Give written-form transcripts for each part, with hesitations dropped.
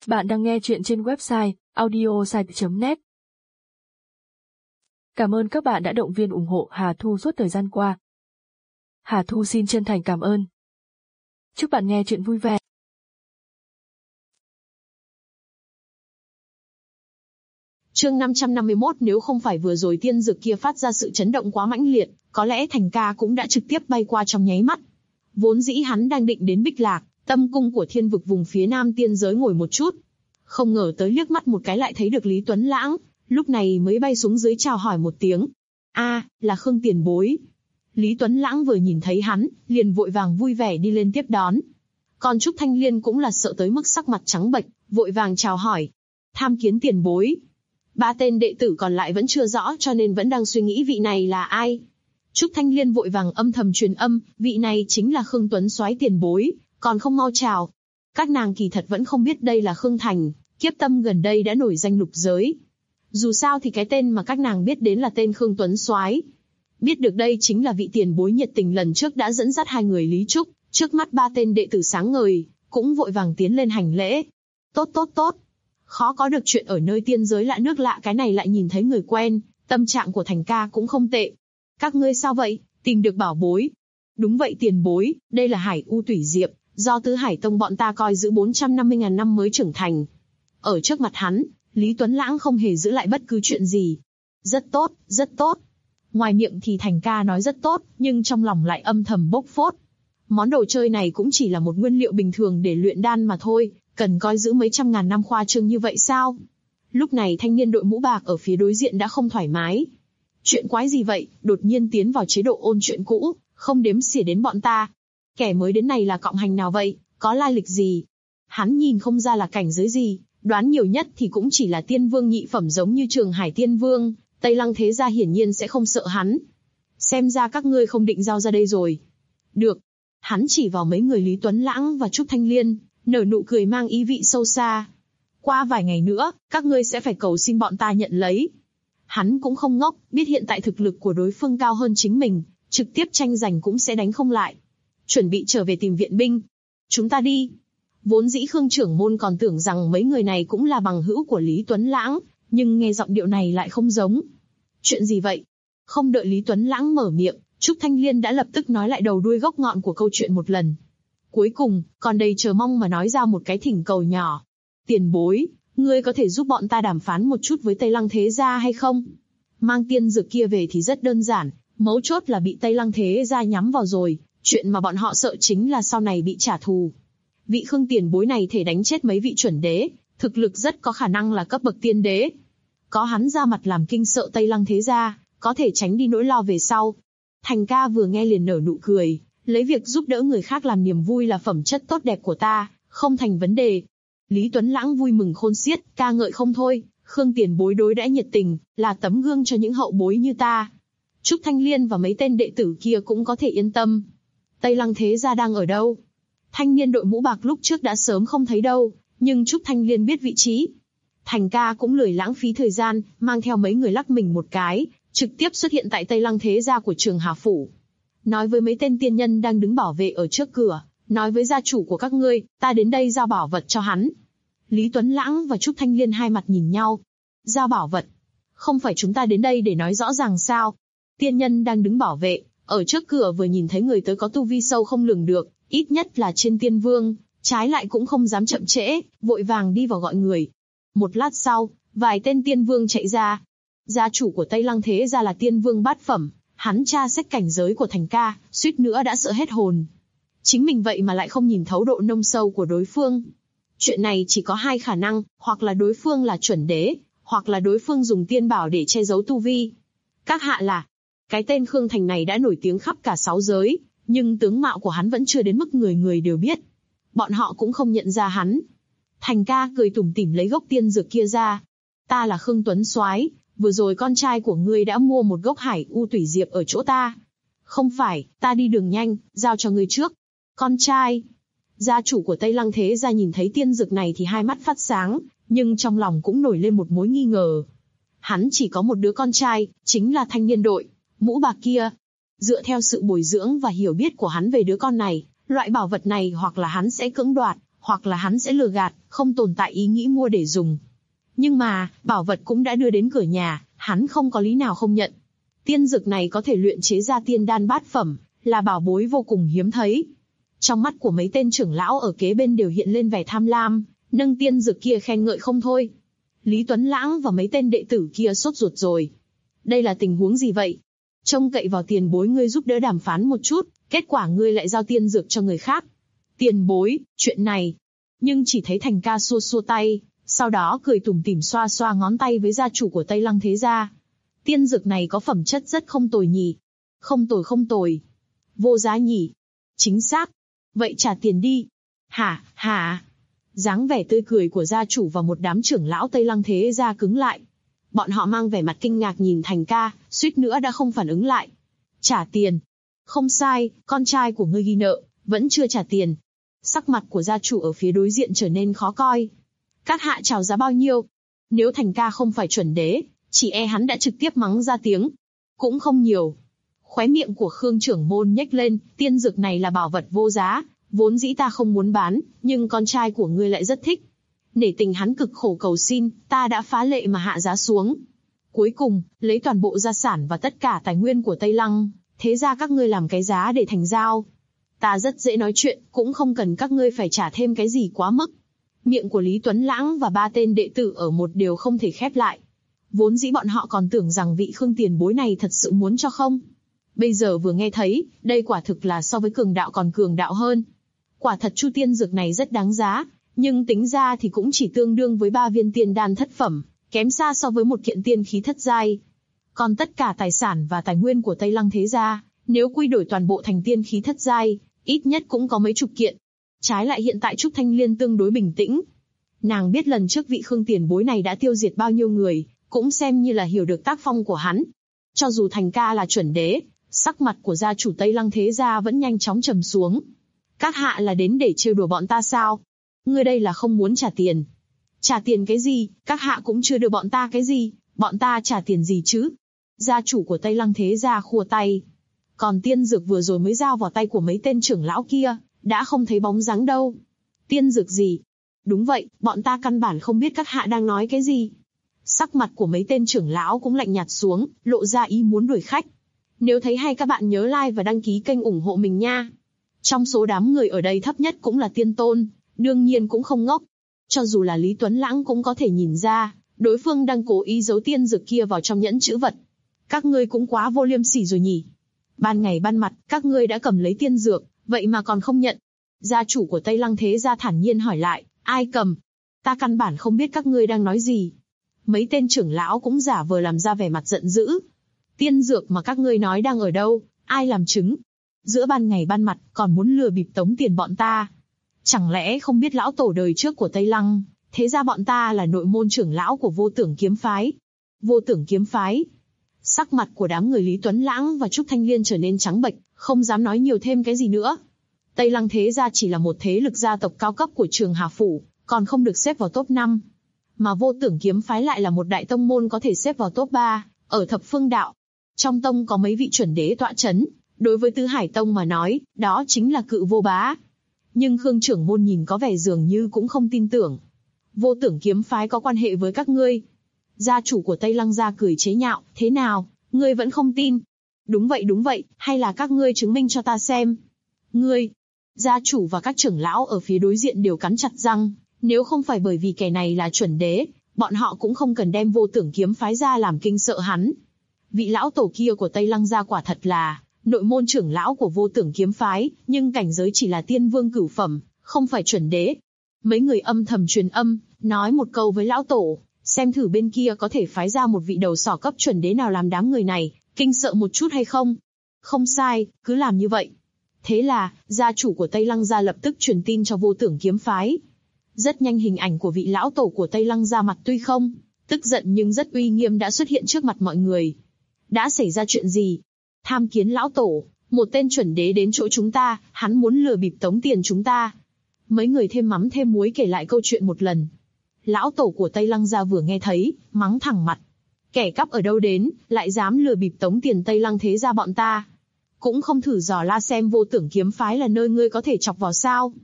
Bạn đang nghe chuyện trên website audiosite.net. Cảm ơn các bạn đã động viên ủng hộ Hà Thu suốt thời gian qua. Hà Thu xin chân thành cảm ơn. Chúc bạn nghe chuyện vui vẻ. Chương 551. Nếu không phải vừa rồi tiên dược kia phát ra sự chấn động quá mãnh liệt, có lẽ Thành Ca cũng đã trực tiếp bay qua trong nháy mắt. Vốn dĩ hắn đang định đến Bích Lạc, tâm cung của thiên vực vùng phía nam tiên giới ngồi một chút. Không ngờ tới liếc mắt một cái lại thấy được Lý Tuấn Lãng, lúc này mới bay xuống dưới chào hỏi một tiếng. Là Khương tiền bối. Lý Tuấn Lãng vừa nhìn thấy hắn, liền vội vàng vui vẻ đi lên tiếp đón. Còn Trúc Thanh Liên cũng là sợ tới mức sắc mặt trắng bệch, vội vàng chào hỏi. Tham kiến tiền bối. 3 tên đệ tử còn lại vẫn chưa rõ cho nên vẫn đang suy nghĩ vị này là ai. Trúc Thanh Liên vội vàng âm thầm truyền âm, vị này chính là Khương Tuấn Soái tiền bối, còn không mau chào. Các nàng kỳ thật vẫn không biết đây là Khương Thành, kiếp tâm gần đây đã nổi danh lục giới. Dù sao thì cái tên mà các nàng biết đến là tên Khương Tuấn Soái. Biết được đây chính là vị tiền bối nhiệt tình lần trước đã dẫn dắt 2 người Lý Trúc, trước mắt 3 tên đệ tử sáng ngời, cũng vội vàng tiến lên hành lễ. Tốt. Khó có được chuyện ở nơi tiên giới lạ nước lạ cái này lại nhìn thấy người quen, tâm trạng của Thành Ca cũng không tệ. Các ngươi sao vậy, tìm được bảo bối? Đúng vậy tiền bối, đây là Hải U Tủy Diệp, do Tứ Hải Tông bọn ta coi giữ 450.000 năm mới trưởng thành. Ở trước mặt hắn, Lý Tuấn Lãng không hề giữ lại bất cứ chuyện gì. Rất tốt. Ngoài miệng thì Thành Ca nói rất tốt, nhưng trong lòng lại âm thầm bốc phốt. Món đồ chơi này cũng chỉ là một nguyên liệu bình thường để luyện đan mà thôi, cần coi giữ mấy trăm ngàn năm khoa trương như vậy sao? Lúc này thanh niên đội mũ bạc ở phía đối diện đã không thoải mái. Chuyện quái gì vậy, đột nhiên tiến vào chế độ ôn chuyện cũ, không đếm xỉa đến bọn ta. Kẻ mới đến này là cọng hành nào vậy, có lai lịch gì? Hắn nhìn không ra là cảnh giới gì, đoán nhiều nhất thì cũng chỉ là tiên vương nhị phẩm giống như Trường Hải Tiên Vương, Tây Lăng Thế Gia hiển nhiên sẽ không sợ hắn. Xem ra các ngươi không định giao ra đây rồi. Được. Hắn chỉ vào mấy người Lý Tuấn Lãng và Trúc Thanh Liên, nở nụ cười mang ý vị sâu xa. Qua vài ngày nữa, các ngươi sẽ phải cầu xin bọn ta nhận lấy. Hắn cũng không ngốc, biết hiện tại thực lực của đối phương cao hơn chính mình, trực tiếp tranh giành cũng sẽ đánh không lại. Chuẩn bị trở về tìm viện binh. Chúng ta đi. Vốn dĩ Khương trưởng môn còn tưởng rằng mấy người này cũng là bằng hữu của Lý Tuấn Lãng, nhưng nghe giọng điệu này lại không giống. Chuyện gì vậy? Không đợi Lý Tuấn Lãng mở miệng, Trúc Thanh Liên đã lập tức nói lại đầu đuôi gốc ngọn của câu chuyện một lần. Cuối cùng, còn đầy chờ mong mà nói ra một cái thỉnh cầu nhỏ. Tiền bối, ngươi có thể giúp bọn ta đàm phán một chút với Tây Lăng Thế Gia hay không? Mang tiên dược kia về thì rất đơn giản, mấu chốt là bị Tây Lăng Thế Gia nhắm vào rồi, chuyện mà bọn họ sợ chính là sau này bị trả thù. Vị Khương tiền bối này thể đánh chết mấy vị chuẩn đế, thực lực rất có khả năng là cấp bậc tiên đế. Có hắn ra mặt làm kinh sợ Tây Lăng Thế Gia, có thể tránh đi nỗi lo về sau. Thành Ca vừa nghe liền nở nụ cười, lấy việc giúp đỡ người khác làm niềm vui là phẩm chất tốt đẹp của ta, không thành vấn đề. Lý Tuấn Lãng vui mừng khôn xiết, ca ngợi không thôi, Khương tiền bối đối đãi nhiệt tình, là tấm gương cho những hậu bối như ta. Trúc Thanh Liên và mấy tên đệ tử kia cũng có thể yên tâm. Tây Lăng Thế Gia đang ở đâu? Thanh niên đội mũ bạc lúc trước đã sớm không thấy đâu, nhưng Trúc Thanh Liên biết vị trí. Thành Ca cũng lười lãng phí thời gian, mang theo mấy người lắc mình một cái, trực tiếp xuất hiện tại Tây Lăng Thế Gia của Trường Hà Phủ. Nói với mấy tên tiên nhân đang đứng bảo vệ ở trước cửa, nói với gia chủ của các ngươi, ta đến đây giao bảo vật cho hắn. Lý Tuấn Lãng và Trúc Thanh Liên hai mặt nhìn nhau. Giao bảo vật? Không phải chúng ta đến đây để nói rõ ràng sao? Tiên nhân đang đứng bảo vệ, ở trước cửa vừa nhìn thấy người tới có tu vi sâu không lường được, ít nhất là trên tiên vương, trái lại cũng không dám chậm trễ, vội vàng đi vào gọi người. Một lát sau, vài tên tiên vương chạy ra. Gia chủ của Tây Lăng Thế Gia là tiên vương bát phẩm, hắn tra xét cảnh giới của Thành Ca, suýt nữa đã sợ hết hồn. Chính mình vậy mà lại không nhìn thấu độ nông sâu của đối phương. Chuyện này chỉ có 2 khả năng, hoặc là đối phương là chuẩn đế, hoặc là đối phương dùng tiên bảo để che giấu tu vi. Các hạ là, cái tên Khương Thành này đã nổi tiếng khắp cả 6 giới, nhưng tướng mạo của hắn vẫn chưa đến mức người người đều biết. Bọn họ cũng không nhận ra hắn. Thành Ca cười tủm tỉm lấy gốc tiên dược kia ra. Ta là Khương Tuấn Soái, vừa rồi con trai của ngươi đã mua một gốc Hải U Tủy Diệp ở chỗ ta. Không phải, ta đi đường nhanh, giao cho ngươi trước. Con trai. Gia chủ của Tây Lăng Thế Gia nhìn thấy tiên dược này thì hai mắt phát sáng, nhưng trong lòng cũng nổi lên một mối nghi ngờ. Hắn chỉ có một đứa con trai, chính là thanh niên đội mũ bạc kia. Dựa theo sự bồi dưỡng và hiểu biết của hắn về đứa con này, loại bảo vật này hoặc là hắn sẽ cưỡng đoạt, hoặc là hắn sẽ lừa gạt, không tồn tại ý nghĩ mua để dùng. Nhưng mà, bảo vật cũng đã đưa đến cửa nhà, hắn không có lý nào không nhận. Tiên dược này có thể luyện chế ra tiên đan bát phẩm, là bảo bối vô cùng hiếm thấy. Trong mắt của mấy tên trưởng lão ở kế bên đều hiện lên vẻ tham lam, nâng tiên dược kia khen ngợi không thôi. Lý Tuấn Lãng và mấy tên đệ tử kia sốt ruột rồi. Đây là tình huống gì vậy? Trông cậy vào tiền bối ngươi giúp đỡ đàm phán một chút, kết quả ngươi lại giao tiên dược cho người khác. Tiền bối, chuyện này. Nhưng chỉ thấy Thành Ca xua xua tay, sau đó cười tủm tỉm xoa xoa ngón tay với gia chủ của Tây Lăng thế gia. Tiên dược này có phẩm chất rất không tồi nhỉ. Không tồi. Vô giá nhỉ. Chính xác. Vậy trả tiền đi. Hả? Dáng vẻ tươi cười của gia chủ và một đám trưởng lão Tây Lăng thế gia cứng lại. Bọn họ mang vẻ mặt kinh ngạc nhìn Thành Ca, suýt nữa đã không phản ứng lại. Trả tiền. Không sai, con trai của ngươi ghi nợ, vẫn chưa trả tiền. Sắc mặt của gia chủ ở phía đối diện trở nên khó coi. Các hạ chào giá bao nhiêu? Nếu Thành Ca không phải chuẩn đế, chỉ e hắn đã trực tiếp mắng ra tiếng. Cũng không nhiều. Khóe miệng của Khương trưởng môn nhếch lên, tiên dược này là bảo vật vô giá, vốn dĩ ta không muốn bán, nhưng con trai của ngươi lại rất thích. Nể tình hắn cực khổ cầu xin, ta đã phá lệ mà hạ giá xuống. Cuối cùng, lấy toàn bộ gia sản và tất cả tài nguyên của Tây Lăng, thế ra các ngươi làm cái giá để thành giao. Ta rất dễ nói chuyện, cũng không cần các ngươi phải trả thêm cái gì quá mức. Miệng của Lý Tuấn Lãng và 3 tên đệ tử ở một điều không thể khép lại. Vốn dĩ bọn họ còn tưởng rằng vị Khương tiền bối này thật sự muốn cho không. Bây giờ vừa nghe thấy, đây quả thực là so với cường đạo còn cường đạo hơn. Quả thật chu tiên dược này rất đáng giá, nhưng tính ra thì cũng chỉ tương đương với 3 viên tiên đan thất phẩm, kém xa so với một kiện tiên khí thất giai. Còn tất cả tài sản và tài nguyên của Tây Lăng thế gia, nếu quy đổi toàn bộ thành tiên khí thất giai, ít nhất cũng có mấy chục kiện. Trái lại hiện tại Trúc Thanh Liên tương đối bình tĩnh. Nàng biết lần trước vị Khương tiền bối này đã tiêu diệt bao nhiêu người, cũng xem như là hiểu được tác phong của hắn. Cho dù Thành Ca là chuẩn đế, sắc mặt của gia chủ Tây Lăng thế gia vẫn nhanh chóng trầm xuống. Các hạ là đến để trêu đùa bọn ta sao? Ngươi đây là không muốn trả tiền. Trả tiền cái gì, các hạ cũng chưa được bọn ta cái gì, bọn ta trả tiền gì chứ? Gia chủ của Tây Lăng thế gia khua tay. Còn tiên dược vừa rồi mới giao vào tay của mấy tên trưởng lão kia, đã không thấy bóng dáng đâu. Tiên dược gì? Đúng vậy, bọn ta căn bản không biết các hạ đang nói cái gì. Sắc mặt của mấy tên trưởng lão cũng lạnh nhạt xuống, lộ ra ý muốn đuổi khách. Nếu thấy hay các bạn nhớ like và đăng ký kênh ủng hộ mình nha. Trong số đám người ở đây thấp nhất cũng là tiên tôn, đương nhiên cũng không ngốc. Cho dù là Lý Tuấn Lãng cũng có thể nhìn ra, đối phương đang cố ý giấu tiên dược kia vào trong nhẫn trữ vật. Các ngươi cũng quá vô liêm sỉ rồi nhỉ. Ban ngày ban mặt, các ngươi đã cầm lấy tiên dược, vậy mà còn không nhận. Gia chủ của Tây Lăng thế gia thản nhiên hỏi lại, ai cầm? Ta căn bản không biết các ngươi đang nói gì. Mấy tên trưởng lão cũng giả vờ làm ra vẻ mặt giận dữ. Tiên dược mà các ngươi nói đang ở đâu, ai làm chứng? Giữa ban ngày ban mặt, còn muốn lừa bịp tống tiền bọn ta. Chẳng lẽ không biết lão tổ đời trước của Tây Lăng, thế ra bọn ta là nội môn trưởng lão của Vô Tưởng kiếm phái. Vô Tưởng kiếm phái. Sắc mặt của đám người Lý Tuấn Lãng và Trúc Thanh Liên trở nên trắng bệch, không dám nói nhiều thêm cái gì nữa. Tây Lăng thế gia chỉ là một thế lực gia tộc cao cấp của Trường Hà Phủ, còn không được xếp vào top 5. Mà Vô Tưởng kiếm phái lại là một đại tông môn có thể xếp vào top 3, ở thập phương đạo. Trong tông có mấy vị chuẩn đế tọa chấn, đối với Tứ Hải Tông mà nói, đó chính là cự vô bá. Nhưng Khương trưởng môn nhìn có vẻ dường như cũng không tin tưởng. Vô Tưởng kiếm phái có quan hệ với các ngươi. Gia chủ của Tây Lăng gia cười chế nhạo, thế nào, ngươi vẫn không tin? Đúng vậy, hay là các ngươi chứng minh cho ta xem? Ngươi, gia chủ và các trưởng lão ở phía đối diện đều cắn chặt răng, nếu không phải bởi vì kẻ này là chuẩn đế, bọn họ cũng không cần đem Vô Tưởng kiếm phái ra làm kinh sợ hắn. Vị lão tổ kia của Tây Lăng gia quả thật là nội môn trưởng lão của Vô Tưởng kiếm phái, nhưng cảnh giới chỉ là tiên vương cửu phẩm, không phải chuẩn đế. Mấy người âm thầm truyền âm, nói một câu với lão tổ, xem thử bên kia có thể phái ra một vị đầu sỏ cấp chuẩn đế nào làm đám người này kinh sợ một chút hay không. Không sai, cứ làm như vậy. Thế là, gia chủ của Tây Lăng gia lập tức truyền tin cho Vô Tưởng kiếm phái. Rất nhanh hình ảnh của vị lão tổ của Tây Lăng gia mặt tuy không tức giận nhưng rất uy nghiêm đã xuất hiện trước mặt mọi người. Đã xảy ra chuyện gì? Tham kiến lão tổ, một tên chuẩn đế đến chỗ chúng ta, hắn muốn lừa bịp tống tiền chúng ta. Mấy người thêm mắm thêm muối kể lại câu chuyện một lần. Lão tổ của Tây Lăng gia vừa nghe thấy, mắng thẳng mặt. Kẻ cắp ở đâu đến, lại dám lừa bịp tống tiền Tây Lăng thế gia bọn ta. Cũng không thử dò la xem Vô Tưởng kiếm phái là nơi ngươi có thể chọc vào sao.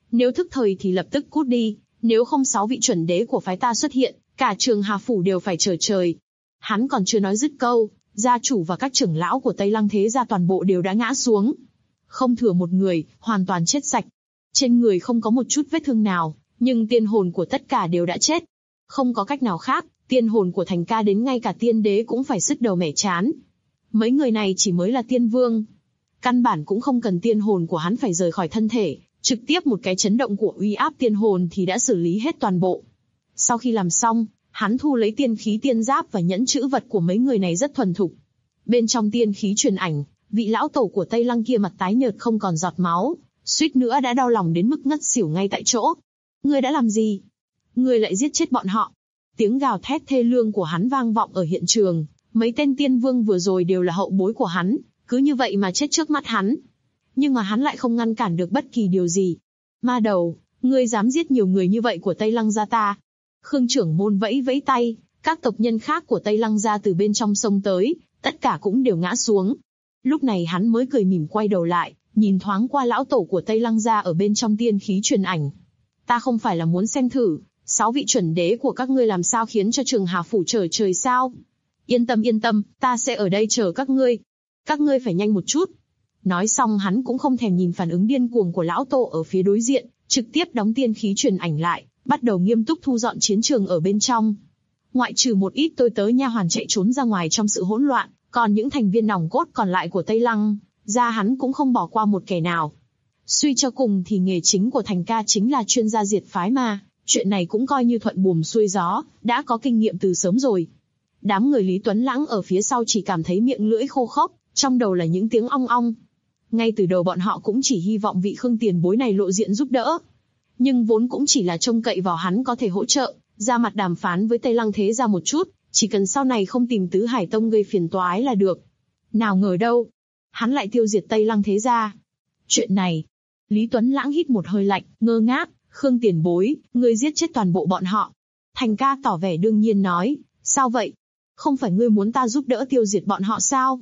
Nếu thức thời thì lập tức cút đi, nếu không 6 vị chuẩn đế của phái ta xuất hiện, cả Trường Hà Phủ đều phải trở trời. Hắn còn chưa nói dứt câu, gia chủ và các trưởng lão của Tây Lăng thế gia toàn bộ đều đã ngã xuống. Không thừa một người, hoàn toàn chết sạch. Trên người không có một chút vết thương nào, nhưng tiên hồn của tất cả đều đã chết. Không có cách nào khác, tiên hồn của Thành Ca đến ngay cả tiên đế cũng phải sứt đầu mẻ trán. Mấy người này chỉ mới là tiên vương. Căn bản cũng không cần tiên hồn của hắn phải rời khỏi thân thể, trực tiếp một cái chấn động của uy áp tiên hồn thì đã xử lý hết toàn bộ. Sau khi làm xong, hắn thu lấy tiên khí tiên giáp và nhẫn chữ vật của mấy người này rất thuần thục. Bên trong tiên khí truyền ảnh, vị lão tổ của Tây Lăng kia mặt tái nhợt không còn giọt máu, suýt nữa đã đau lòng đến mức ngất xỉu ngay tại chỗ. Ngươi đã làm gì? Ngươi lại giết chết bọn họ. Tiếng gào thét thê lương của hắn vang vọng ở hiện trường, mấy tên tiên vương vừa rồi đều là hậu bối của hắn, cứ như vậy mà chết trước mắt hắn. Nhưng mà hắn lại không ngăn cản được bất kỳ điều gì. Ma đầu, ngươi dám giết nhiều người như vậy của Tây Lăng gia ta? Khương trưởng môn vẫy vẫy tay, các tộc nhân khác của Tây Lăng gia từ bên trong sông tới, tất cả cũng đều ngã xuống. Lúc này hắn mới cười mỉm quay đầu lại, nhìn thoáng qua lão tổ của Tây Lăng gia ở bên trong tiên khí truyền ảnh. Ta không phải là muốn xem thử, 6 vị chuẩn đế của các ngươi làm sao khiến cho Trường Hà Phủ trở trời sao? Yên tâm, ta sẽ ở đây chờ các ngươi. Các ngươi phải nhanh một chút. Nói xong hắn cũng không thèm nhìn phản ứng điên cuồng của lão tổ ở phía đối diện, trực tiếp đóng tiên khí truyền ảnh lại, bắt đầu nghiêm túc thu dọn chiến trường ở bên trong. Ngoại trừ một ít tôi tớ nha hoàn chạy trốn ra ngoài trong sự hỗn loạn, còn những thành viên nòng cốt còn lại của Tây Lăng, ra hắn cũng không bỏ qua một kẻ nào. Suy cho cùng thì nghề chính của Thành Ca chính là chuyên gia diệt phái mà, chuyện này cũng coi như thuận buồm xuôi gió, đã có kinh nghiệm từ sớm rồi. Đám người Lý Tuấn Lãng ở phía sau chỉ cảm thấy miệng lưỡi khô khốc, trong đầu là những tiếng ong ong. Ngay từ đầu bọn họ cũng chỉ hy vọng vị Khương tiền bối này lộ diện giúp đỡ. Nhưng vốn cũng chỉ là trông cậy vào hắn có thể hỗ trợ, ra mặt đàm phán với Tây Lăng thế gia một chút, chỉ cần sau này không tìm Tứ Hải Tông gây phiền toái là được. Nào ngờ đâu, hắn lại tiêu diệt Tây Lăng thế gia. Chuyện này, Lý Tuấn Lãng hít một hơi lạnh, ngơ ngác, Khương tiền bối, ngươi giết chết toàn bộ bọn họ. Thành Ca tỏ vẻ đương nhiên nói, sao vậy? Không phải ngươi muốn ta giúp đỡ tiêu diệt bọn họ sao?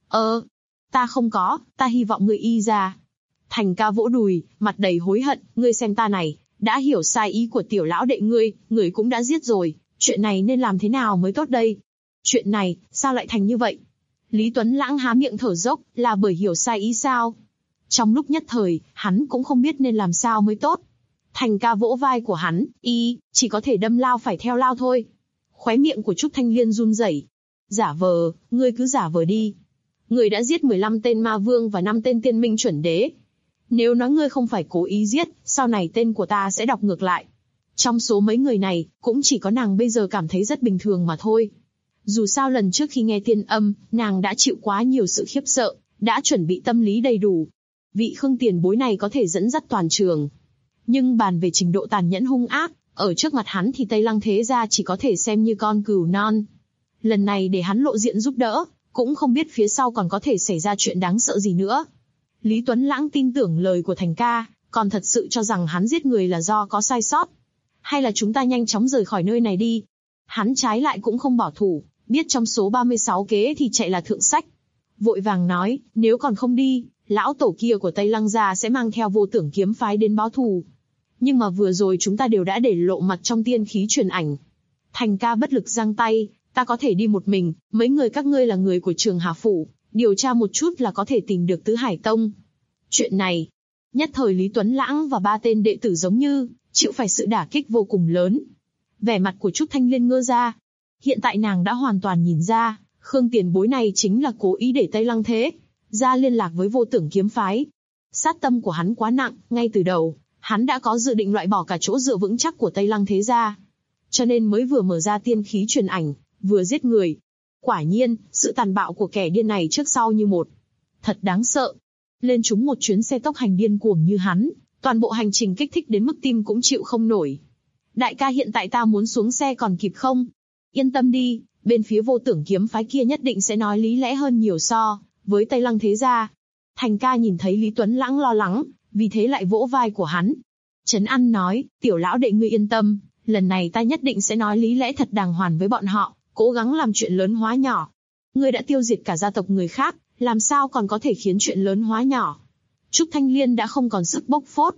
Ta không có, ta hy vọng ngươi y ra. Thành Ca vỗ đùi, mặt đầy hối hận, ngươi xem ta này, đã hiểu sai ý của tiểu lão đệ ngươi cũng đã giết rồi, chuyện này nên làm thế nào mới tốt đây? Chuyện này, sao lại thành như vậy? Lý Tuấn Lãng há miệng thở dốc, là bởi hiểu sai ý sao? Trong lúc nhất thời, hắn cũng không biết nên làm sao mới tốt. Thành Ca vỗ vai của hắn, chỉ có thể đâm lao phải theo lao thôi. Khóe miệng của Trúc Thanh Liên run rẩy. Giả vờ, ngươi cứ giả vờ đi. Ngươi đã giết 15 tên ma vương và 5 tên tiên minh chuẩn đế. Nếu nói ngươi không phải cố ý giết, sau này tên của ta sẽ đọc ngược lại. Trong số mấy người này, cũng chỉ có nàng bây giờ cảm thấy rất bình thường mà thôi. Dù sao lần trước khi nghe tiên âm, nàng đã chịu quá nhiều sự khiếp sợ, đã chuẩn bị tâm lý đầy đủ. Vị Khương tiền bối này có thể dẫn dắt toàn trường. Nhưng bàn về trình độ tàn nhẫn hung ác, ở trước mặt hắn thì Tây Lăng thế gia chỉ có thể xem như con cừu non. Lần này để hắn lộ diện giúp đỡ, cũng không biết phía sau còn có thể xảy ra chuyện đáng sợ gì nữa. Lý Tuấn Lãng tin tưởng lời của Thành Ca, còn thật sự cho rằng hắn giết người là do có sai sót. Hay là chúng ta nhanh chóng rời khỏi nơi này đi? Hắn trái lại cũng không bỏ thủ, biết trong số 36 kế thì chạy là thượng sách. Vội vàng nói, nếu còn không đi, lão tổ kia của Tây Lăng gia sẽ mang theo Vô Tưởng kiếm phái đến báo thù. Nhưng mà vừa rồi chúng ta đều đã để lộ mặt trong tiên khí truyền ảnh. Thành Ca bất lực giang tay, ta có thể đi một mình, mấy người các ngươi là người của Trường Hà Phủ, điều tra một chút là có thể tìm được Tứ Hải Tông. Chuyện này, nhất thời Lý Tuấn Lãng và 3 tên đệ tử giống như chịu phải sự đả kích vô cùng lớn. Vẻ mặt của Trúc Thanh Liên ngơ ra. Hiện tại nàng đã hoàn toàn nhìn ra, Khương tiền bối này chính là cố ý để Tây Lăng thế ra liên lạc với Vô Tưởng kiếm phái. Sát tâm của hắn quá nặng, ngay từ đầu, hắn đã có dự định loại bỏ cả chỗ dựa vững chắc của Tây Lăng thế gia. Cho nên mới vừa mở ra tiên khí truyền ảnh, vừa giết người. Quả nhiên, sự tàn bạo của kẻ điên này trước sau như một. Thật đáng sợ. Lên trúng một chuyến xe tốc hành điên cuồng như hắn, toàn bộ hành trình kích thích đến mức tim cũng chịu không nổi. Đại ca hiện tại ta muốn xuống xe còn kịp không? Yên tâm đi, bên phía Vô Tưởng kiếm phái kia nhất định sẽ nói lý lẽ hơn nhiều so với Tây Lăng thế gia. Thành Ca nhìn thấy Lý Tuấn Lãng lo lắng, vì thế lại vỗ vai của hắn. Trấn An nói, tiểu lão đệ ngươi yên tâm, lần này ta nhất định sẽ nói lý lẽ thật đàng hoàng với bọn họ, cố gắng làm chuyện lớn hóa nhỏ. Ngươi đã tiêu diệt cả gia tộc người khác, làm sao còn có thể khiến chuyện lớn hóa nhỏ? Trúc Thanh Liên đã không còn sức bốc phốt.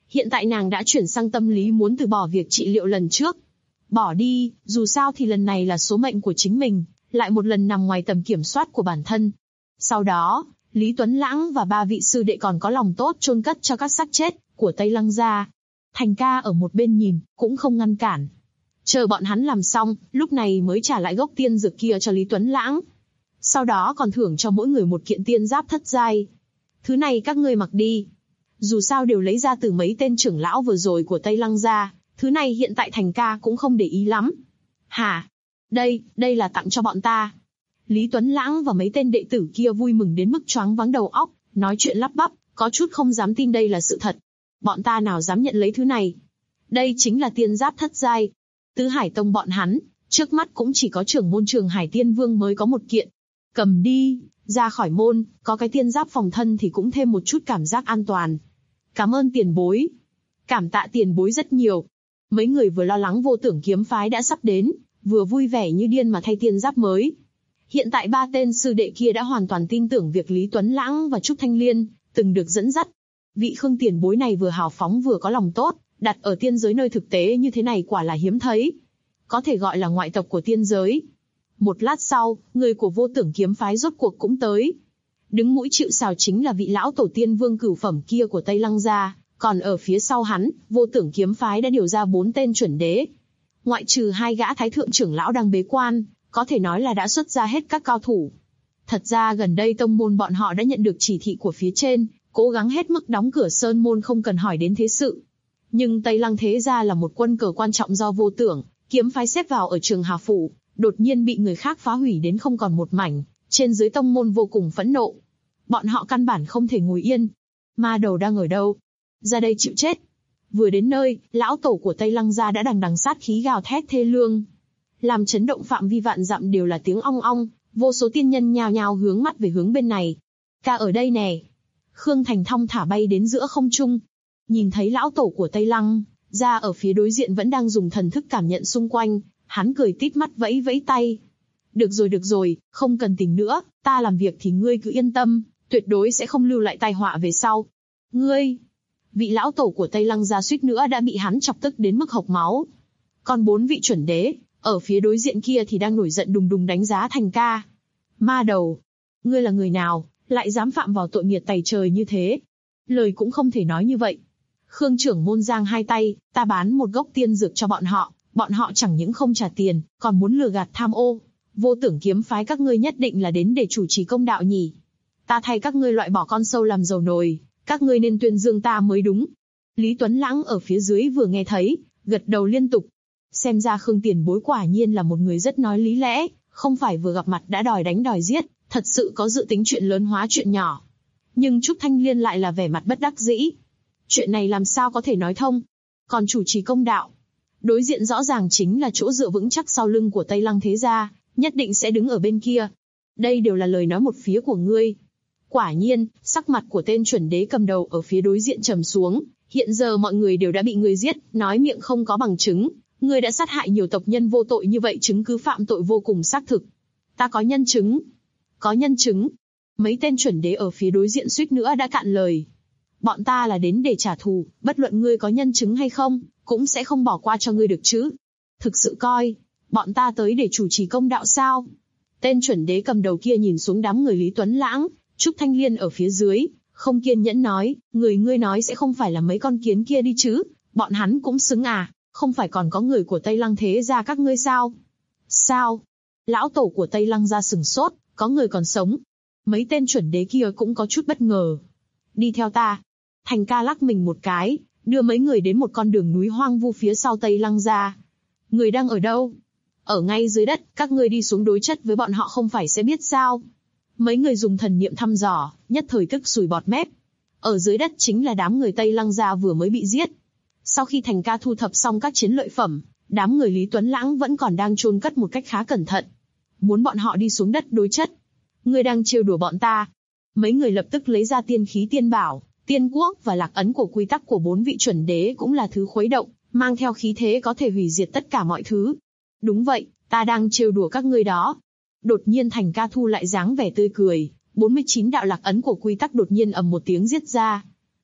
Hiện tại nàng đã chuyển sang tâm lý muốn từ bỏ việc trị liệu lần trước. Bỏ đi, dù sao thì lần này là số mệnh của chính mình, lại một lần nằm ngoài tầm kiểm soát của bản thân. Sau đó, Lý Tuấn Lãng và 3 vị sư đệ còn có lòng tốt chôn cất cho các xác chết của Tây Lăng gia. Thành ca ở một bên nhìn, cũng không ngăn cản. Chờ bọn hắn làm xong, lúc này mới trả lại gốc tiên dược kia cho Lý Tuấn Lãng. Sau đó còn thưởng cho mỗi người một kiện tiên giáp thất giai. Thứ này các ngươi mặc đi. Dù sao đều lấy ra từ mấy tên trưởng lão vừa rồi của Tây Lăng gia, thứ này hiện tại Thành ca cũng không để ý lắm. Hả? Đây là tặng cho bọn ta. Lý Tuấn Lãng và mấy tên đệ tử kia vui mừng đến mức choáng váng đầu óc, nói chuyện lắp bắp, có chút không dám tin đây là sự thật. Bọn ta nào dám nhận lấy thứ này. Đây chính là tiên giáp thất giai. Tứ Hải Tông bọn hắn, trước mắt cũng chỉ có trưởng môn Trường Hải Tiên Vương mới có một kiện. Cầm đi, ra khỏi môn, có cái tiên giáp phòng thân thì cũng thêm một chút cảm giác an toàn. Cảm ơn tiền bối. Cảm tạ tiền bối rất nhiều. Mấy người vừa lo lắng Vô Tưởng kiếm phái đã sắp đến, vừa vui vẻ như điên mà thay tiên giáp mới. Hiện tại 3 tên sư đệ kia đã hoàn toàn tin tưởng việc Lý Tuấn Lãng và Trúc Thanh Liên từng được dẫn dắt. Vị Khương tiền bối này vừa hào phóng vừa có lòng tốt, đặt ở tiên giới nơi thực tế như thế này quả là hiếm thấy. Có thể gọi là ngoại tộc của tiên giới. Một lát sau, người của Vô Tưởng kiếm phái rốt cuộc cũng tới. Đứng mũi chịu sào chính là vị lão tổ tiên vương cửu phẩm kia của Tây Lăng gia, còn ở phía sau hắn, Vô Tưởng kiếm phái đã điều ra 4 tên chuẩn đế. Ngoại trừ 2 gã thái thượng trưởng lão đang bế quan, có thể nói là đã xuất ra hết các cao thủ. Thật ra gần đây tông môn bọn họ đã nhận được chỉ thị của phía trên, cố gắng hết mức đóng cửa sơn môn không cần hỏi đến thế sự. Nhưng Tây Lăng thế gia là một quân cờ quan trọng do Vô Tưởng kiếm phái xếp vào ở Trường Hà phủ, đột nhiên bị người khác phá hủy đến không còn một mảnh, trên dưới tông môn vô cùng phẫn nộ. Bọn họ căn bản không thể ngồi yên. Ma đầu đang ở đâu? Ra đây chịu chết. Vừa đến nơi, lão tổ của Tây Lăng gia đã đằng đằng sát khí gào thét thê lương, làm chấn động phạm vi vạn dặm đều là tiếng ong ong, vô số tiên nhân nhào nhào hướng mắt về hướng bên này. Ca ở đây nè. Khương Thành thong thả bay đến giữa không trung. Nhìn thấy lão tổ của Tây Lăng gia ở phía đối diện vẫn đang dùng thần thức cảm nhận xung quanh, hắn cười tít mắt vẫy vẫy tay. Được rồi, không cần tìm nữa, ta làm việc thì ngươi cứ yên tâm, tuyệt đối sẽ không lưu lại tai họa về sau. Ngươi, vị lão tổ của Tây Lăng gia suýt nữa đã bị hắn chọc tức đến mức hộc máu. Còn 4 vị chuẩn đế, ở phía đối diện kia thì đang nổi giận đùng đùng đánh giá Thành ca. Ma đầu, ngươi là người nào, lại dám phạm vào tội nghiệt tày trời như thế? Lời cũng không thể nói như vậy. Khương trưởng môn giang hai tay, ta bán một gốc tiên dược cho bọn họ chẳng những không trả tiền, còn muốn lừa gạt tham ô. Vô Tưởng kiếm phái các ngươi nhất định là đến để chủ trì công đạo nhỉ? Ta thay các ngươi loại bỏ con sâu làm dầu nồi, các ngươi nên tuyên dương ta mới đúng. Lý Tuấn Lãng ở phía dưới vừa nghe thấy, gật đầu liên tục. Xem ra Khương tiền bối quả nhiên là một người rất nói lý lẽ, không phải vừa gặp mặt đã đòi đánh đòi giết, thật sự có dự tính chuyện lớn hóa chuyện nhỏ. Nhưng Trúc Thanh Liên lại là vẻ mặt bất đắc dĩ. Chuyện này làm sao có thể nói thông? Còn chủ trì công đạo, đối diện rõ ràng chính là chỗ dựa vững chắc sau lưng của Tây Lăng thế gia, nhất định sẽ đứng ở bên kia. Đây đều là lời nói một phía của ngươi. Quả nhiên, sắc mặt của tên chuẩn đế cầm đầu ở phía đối diện trầm xuống. Hiện giờ mọi người đều đã bị ngươi giết, nói miệng không có bằng chứng. Ngươi đã sát hại nhiều tộc nhân vô tội như vậy, chứng cứ phạm tội vô cùng xác thực. Ta có nhân chứng. Có nhân chứng. Mấy tên chuẩn đế ở phía đối diện suýt nữa đã cạn lời. Bọn ta là đến để trả thù, bất luận ngươi có nhân chứng hay không, cũng sẽ không bỏ qua cho ngươi được chứ. Thực sự coi bọn ta tới để chủ trì công đạo sao? Tên chuẩn đế cầm đầu kia nhìn xuống đám người Lý Tuấn Lãng, Trúc Thanh Liên ở phía dưới, không kiên nhẫn nói, ngươi nói sẽ không phải là mấy con kiến kia đi chứ? Bọn hắn cũng xứng à? Không phải còn có người của Tây Lăng thế gia các ngươi sao? Sao? Lão tổ của Tây Lăng gia sừng sốt, có người còn sống. Mấy tên chuẩn đế kia cũng có chút bất ngờ. Đi theo ta. Thành ca lắc mình một cái, đưa mấy người đến một con đường núi hoang vu phía sau Tây Lăng gia. Người đang ở đâu? Ở ngay dưới đất, các ngươi đi xuống đối chất với bọn họ không phải sẽ biết sao? Mấy người dùng thần niệm thăm dò, nhất thời tức sùi bọt mép. Ở dưới đất chính là đám người Tây Lăng gia vừa mới bị giết. Sau khi Thành ca thu thập xong các chiến lợi phẩm, đám người Lý Tuấn Lãng vẫn còn đang chôn cất một cách khá cẩn thận. Muốn bọn họ đi xuống đất đối chất. Ngươi đang trêu đùa bọn ta. Mấy người lập tức lấy ra tiên khí tiên bảo, tiên quốc và lạc ấn của quy tắc của 4 vị chuẩn đế cũng là thứ khuấy động, mang theo khí thế có thể hủy diệt tất cả mọi thứ. Đúng vậy, ta đang trêu đùa các ngươi đó. Đột nhiên Thành ca thu lại dáng vẻ tươi cười, 49 đạo lạc ấn của quy tắc đột nhiên ầm một tiếng giết ra.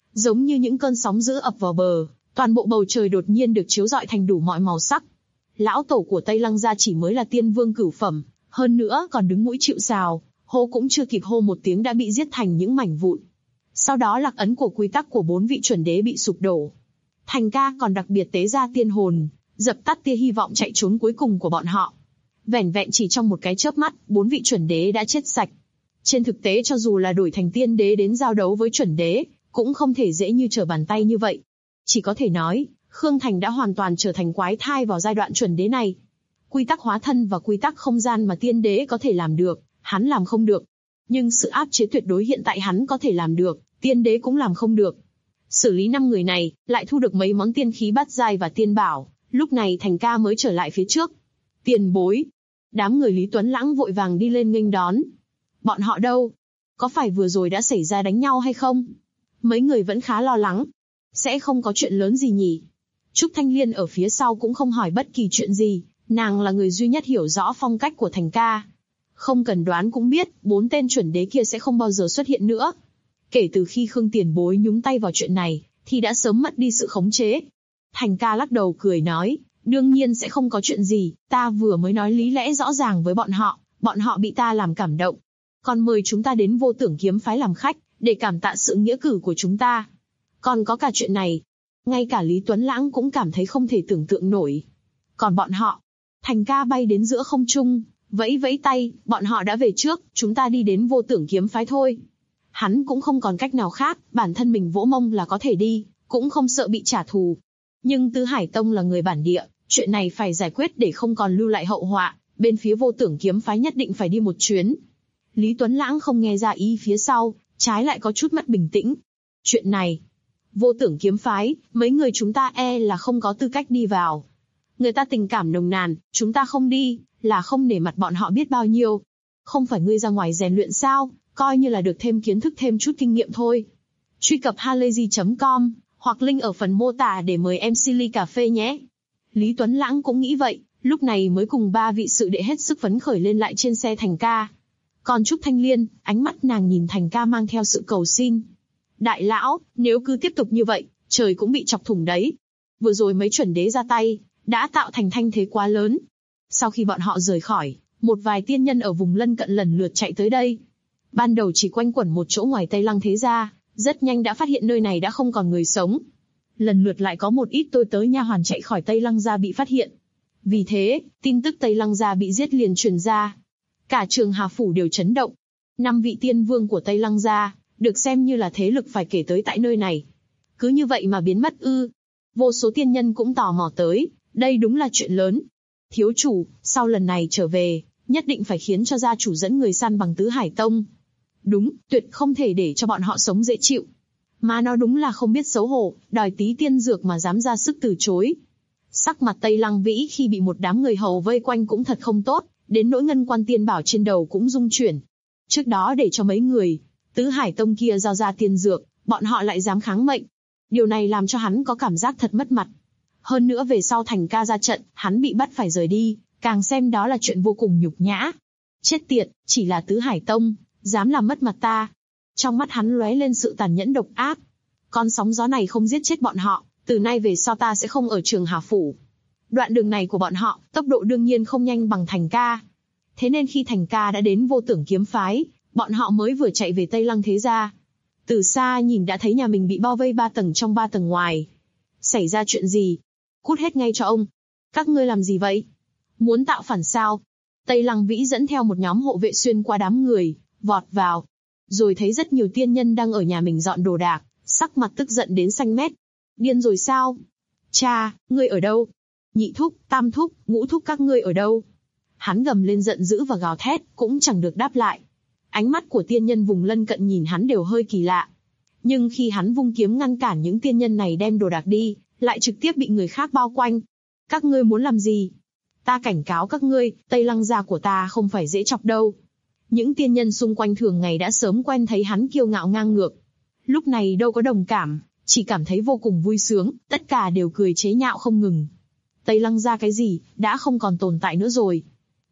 Giống như những cơn sóng dữ ập vào bờ, toàn bộ bầu trời đột nhiên được chiếu rọi thành đủ mọi màu sắc. Lão tổ của Tây Lăng gia chỉ mới là tiên vương cửu phẩm, hơn nữa còn đứng mũi chịu sào, hô cũng chưa kịp hô một tiếng đã bị giết thành những mảnh vụn. Sau đó lạc ấn của quy tắc của 4 vị chuẩn đế bị sụp đổ. Thành ca còn đặc biệt tế ra tiên hồn, dập tắt tia hy vọng chạy trốn cuối cùng của bọn họ. Vẻn vẹn chỉ trong một cái chớp mắt, 4 vị chuẩn đế đã chết sạch. Trên thực tế cho dù là đổi thành tiên đế đến giao đấu với chuẩn đế, cũng không thể dễ như trở bàn tay như vậy. Chỉ có thể nói, Khương Thành đã hoàn toàn trở thành quái thai vào giai đoạn chuẩn đế này. Quy tắc hóa thân và quy tắc không gian mà tiên đế có thể làm được, hắn làm không được. Nhưng sự áp chế tuyệt đối hiện tại hắn có thể làm được, tiên đế cũng làm không được. Xử lý 5 người này, lại thu được mấy món tiên khí bát giai và tiên bảo, lúc này Thành ca mới trở lại phía trước. Tiền bối. Đám người Lý Tuấn Lãng vội vàng đi lên nghênh đón. Bọn họ đâu? Có phải vừa rồi đã xảy ra đánh nhau hay không? Mấy người vẫn khá lo lắng. Sẽ không có chuyện lớn gì nhỉ? Trúc Thanh Liên ở phía sau cũng không hỏi bất kỳ chuyện gì, nàng là người duy nhất hiểu rõ phong cách của Thành ca. Không cần đoán cũng biết, 4 tên chuẩn đế kia sẽ không bao giờ xuất hiện nữa. Kể từ khi Khương tiền bối nhúng tay vào chuyện này, thì đã sớm mất đi sự khống chế. Thành ca lắc đầu cười nói, đương nhiên sẽ không có chuyện gì, ta vừa mới nói lý lẽ rõ ràng với bọn họ bị ta làm cảm động. Còn mời chúng ta đến Vô Tưởng Kiếm phái làm khách, để cảm tạ sự nghĩa cử của chúng ta. Còn có cả chuyện này, ngay cả Lý Tuấn Lãng cũng cảm thấy không thể tưởng tượng nổi. Còn bọn họ, Thành ca bay đến giữa không trung, vẫy vẫy tay, bọn họ đã về trước, chúng ta đi đến Vô Tưởng Kiếm phái thôi. Hắn cũng không còn cách nào khác, bản thân mình vỗ mông là có thể đi, cũng không sợ bị trả thù. Nhưng Tứ Hải Tông là người bản địa, chuyện này phải giải quyết để không còn lưu lại hậu họa, bên phía Vô Tưởng Kiếm phái nhất định phải đi một chuyến. Lý Tuấn Lãng không nghe ra ý phía sau, trái lại có chút mất bình tĩnh. Chuyện này, Vô Tưởng Kiếm phái, mấy người chúng ta là không có tư cách đi vào. Người ta tình cảm nồng nàn, chúng ta không đi, là không nể mặt bọn họ biết bao nhiêu. Không phải ngươi ra ngoài rèn luyện sao, coi như là được thêm kiến thức thêm chút kinh nghiệm thôi. Truy cập halayzi.com, hoặc link ở phần mô tả để mời MC ly cà phê nhé. Lý Tuấn Lãng cũng nghĩ vậy, lúc này mới cùng 3 vị sự đệ hết sức phấn khởi lên lại trên xe Thành ca. Còn Trúc Thanh Liên, ánh mắt nàng nhìn Thành ca mang theo sự cầu xin. Đại lão, nếu cứ tiếp tục như vậy, trời cũng bị chọc thủng đấy. Vừa rồi mấy chuẩn đế ra tay, đã tạo thành thanh thế quá lớn. Sau khi bọn họ rời khỏi, một vài tiên nhân ở vùng lân cận lần lượt chạy tới đây. Ban đầu chỉ quanh quẩn một chỗ ngoài Tây Lăng thế gia, rất nhanh đã phát hiện nơi này đã không còn người sống. Lần lượt lại có một ít tôi tớ nha hoàn chạy khỏi Tây Lăng gia bị phát hiện. Vì thế, tin tức Tây Lăng gia bị giết liền truyền ra. Cả Trường Hà phủ đều chấn động. 5 vị tiên vương của Tây Lăng gia, được xem như là thế lực phải kể tới tại nơi này. Cứ như vậy mà biến mất ư? Vô số tiên nhân cũng tò mò tới, đây đúng là chuyện lớn. Thiếu chủ, sau lần này trở về, nhất định phải khiến cho gia chủ dẫn người săn bằng Tứ Hải Tông. Đúng, tuyệt không thể để cho bọn họ sống dễ chịu. Mà nó đúng là không biết xấu hổ, đòi tí tiên dược mà dám ra sức từ chối. Sắc mặt Tây Lăng Vĩ khi bị một đám người hầu vây quanh cũng thật không tốt, đến nỗi ngân quan tiên bảo trên đầu cũng rung chuyển. Trước đó để cho mấy người Tứ Hải Tông kia giao ra tiên dược, bọn họ lại dám kháng mệnh. Điều này làm cho hắn có cảm giác thật mất mặt. Hơn nữa về sau Thành ca ra trận, hắn bị bắt phải rời đi, càng xem đó là chuyện vô cùng nhục nhã. Chết tiệt, chỉ là Tứ Hải Tông, dám làm mất mặt ta. Trong mắt hắn lóe lên sự tàn nhẫn độc ác. Con sóng gió này không giết chết bọn họ, từ nay về sau ta sẽ không ở Trường Hà phủ. Đoạn đường này của bọn họ, tốc độ đương nhiên không nhanh bằng Thành ca. Thế nên khi Thành ca đã đến Vô Tưởng Kiếm phái, bọn họ mới vừa chạy về Tây Lăng thế gia. Từ xa nhìn đã thấy nhà mình bị bao vây 3 tầng trong 3 tầng ngoài. Xảy ra chuyện gì? Cút hết ngay cho ông. Các ngươi làm gì vậy? Muốn tạo phản sao? Tây Lăng Vĩ dẫn theo một nhóm hộ vệ xuyên qua đám người, vọt vào. Rồi thấy rất nhiều tiên nhân đang ở nhà mình dọn đồ đạc, sắc mặt tức giận đến xanh mét. Điên rồi sao? Cha, ngươi ở đâu? Nhị thúc, tam thúc, ngũ thúc các ngươi ở đâu? Hắn gầm lên giận dữ và gào thét, cũng chẳng được đáp lại. Ánh mắt của tiên nhân vùng lân cận nhìn hắn đều hơi kỳ lạ. Nhưng khi hắn vung kiếm ngăn cản những tiên nhân này đem đồ đạc đi, lại trực tiếp bị người khác bao quanh. Các ngươi muốn làm gì? Ta cảnh cáo các ngươi, Tây Lăng gia của ta không phải dễ chọc đâu. Những tiên nhân xung quanh thường ngày đã sớm quen thấy hắn kiêu ngạo ngang ngược. Lúc này đâu có đồng cảm, chỉ cảm thấy vô cùng vui sướng, tất cả đều cười chế nhạo không ngừng. Tây Lăng gia cái gì, đã không còn tồn tại nữa rồi.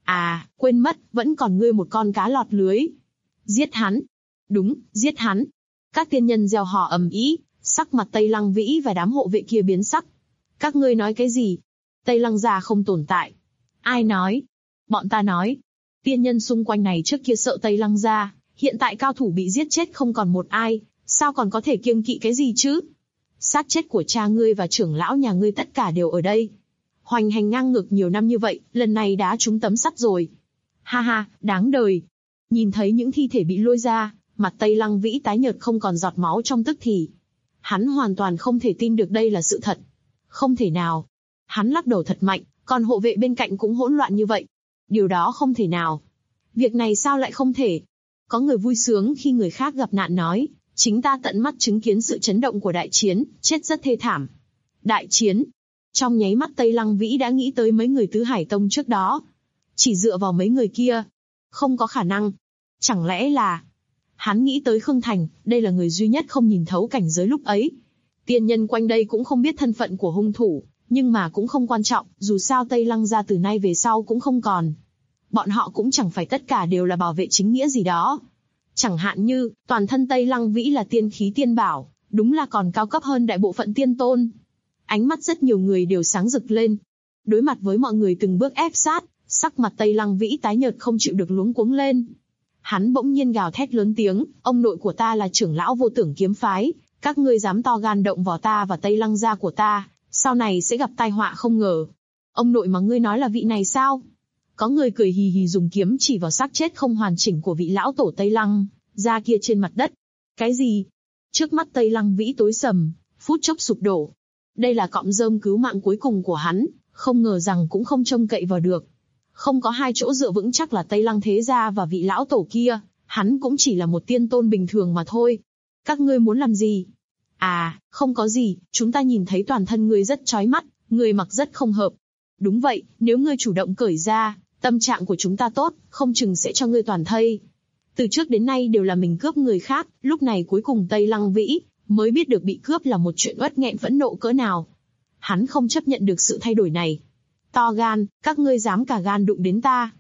À, quên mất, vẫn còn ngươi một con cá lọt lưới. Giết hắn. Đúng, giết hắn. Các tiên nhân reo hò ầm ĩ, Sắc mặt Tây Lăng Vĩ và đám hộ vệ kia biến sắc. Các ngươi nói cái gì? Tây Lăng gia không tồn tại. Ai nói? Bọn ta nói. Tiên nhân xung quanh này trước kia sợ Tây Lăng gia, hiện tại cao thủ bị giết chết không còn một ai, sao còn có thể kiêng kỵ cái gì chứ? Xác chết của cha ngươi và trưởng lão nhà ngươi tất cả đều ở đây. Hoành hành ngang ngược nhiều năm như vậy, lần này đã trúng tấm sắt rồi. Ha ha, đáng đời. Nhìn thấy những thi thể bị lôi ra, mặt Tây Lăng Vĩ tái nhợt không còn giọt máu trong tức thì. Hắn hoàn toàn không thể tin được đây là sự thật. Không thể nào. Hắn lắc đầu thật mạnh, còn hộ vệ bên cạnh cũng hỗn loạn như vậy. Điều đó không thể nào. Việc này sao lại không thể? Có người vui sướng khi người khác gặp nạn nói, chính ta tận mắt chứng kiến sự chấn động của đại chiến, chết rất thê thảm. Đại chiến. Trong nháy mắt Tây Lăng Vĩ đã nghĩ tới mấy người Tứ Hải Tông trước đó. Chỉ dựa vào mấy người kia. Không có khả năng. Chẳng lẽ là... Hắn nghĩ tới Khương Thành, đây là người duy nhất không nhìn thấu cảnh giới lúc ấy. Tiên nhân quanh đây cũng không biết thân phận của hung thủ, nhưng mà cũng không quan trọng, dù sao Tây Lăng gia từ nay về sau cũng không còn. Bọn họ cũng chẳng phải tất cả đều là bảo vệ chính nghĩa gì đó. Chẳng hạn như, toàn thân Tây Lăng Vĩ là tiên khí tiên bảo, đúng là còn cao cấp hơn đại bộ phận tiên tôn. Ánh mắt rất nhiều người đều sáng rực lên. Đối mặt với mọi người từng bước ép sát, sắc mặt Tây Lăng Vĩ tái nhợt không chịu được luống cuống lên. Hắn bỗng nhiên gào thét lớn tiếng, ông nội của ta là trưởng lão Vô Tưởng kiếm phái, các ngươi dám to gan động vào ta và Tây Lăng gia của ta, sau này sẽ gặp tai họa không ngờ. Ông nội mà ngươi nói là vị này sao? Có người cười hì hì dùng kiếm chỉ vào xác chết không hoàn chỉnh của vị lão tổ Tây Lăng gia kia trên mặt đất. Cái gì? Trước mắt Tây Lăng Vĩ tối sầm, phút chốc sụp đổ. Đây là cọng rơm cứu mạng cuối cùng của hắn, không ngờ rằng cũng không trông cậy vào được. Không có hai chỗ dựa vững chắc là Tây Lăng thế gia và vị lão tổ kia, hắn cũng chỉ là một tiên tôn bình thường mà thôi. Các ngươi muốn làm gì? À, không có gì, chúng ta nhìn thấy toàn thân ngươi rất chói mắt, ngươi mặc rất không hợp. Đúng vậy, nếu ngươi chủ động cởi ra, tâm trạng của chúng ta tốt, không chừng sẽ cho ngươi toàn thây. Từ trước đến nay đều là mình cướp người khác, lúc này cuối cùng Tây Lăng Vĩ mới biết được bị cướp là một chuyện uất nghẹn phẫn nộ cỡ nào. Hắn không chấp nhận được sự thay đổi này. To gan, các ngươi dám cả gan đụng đến ta.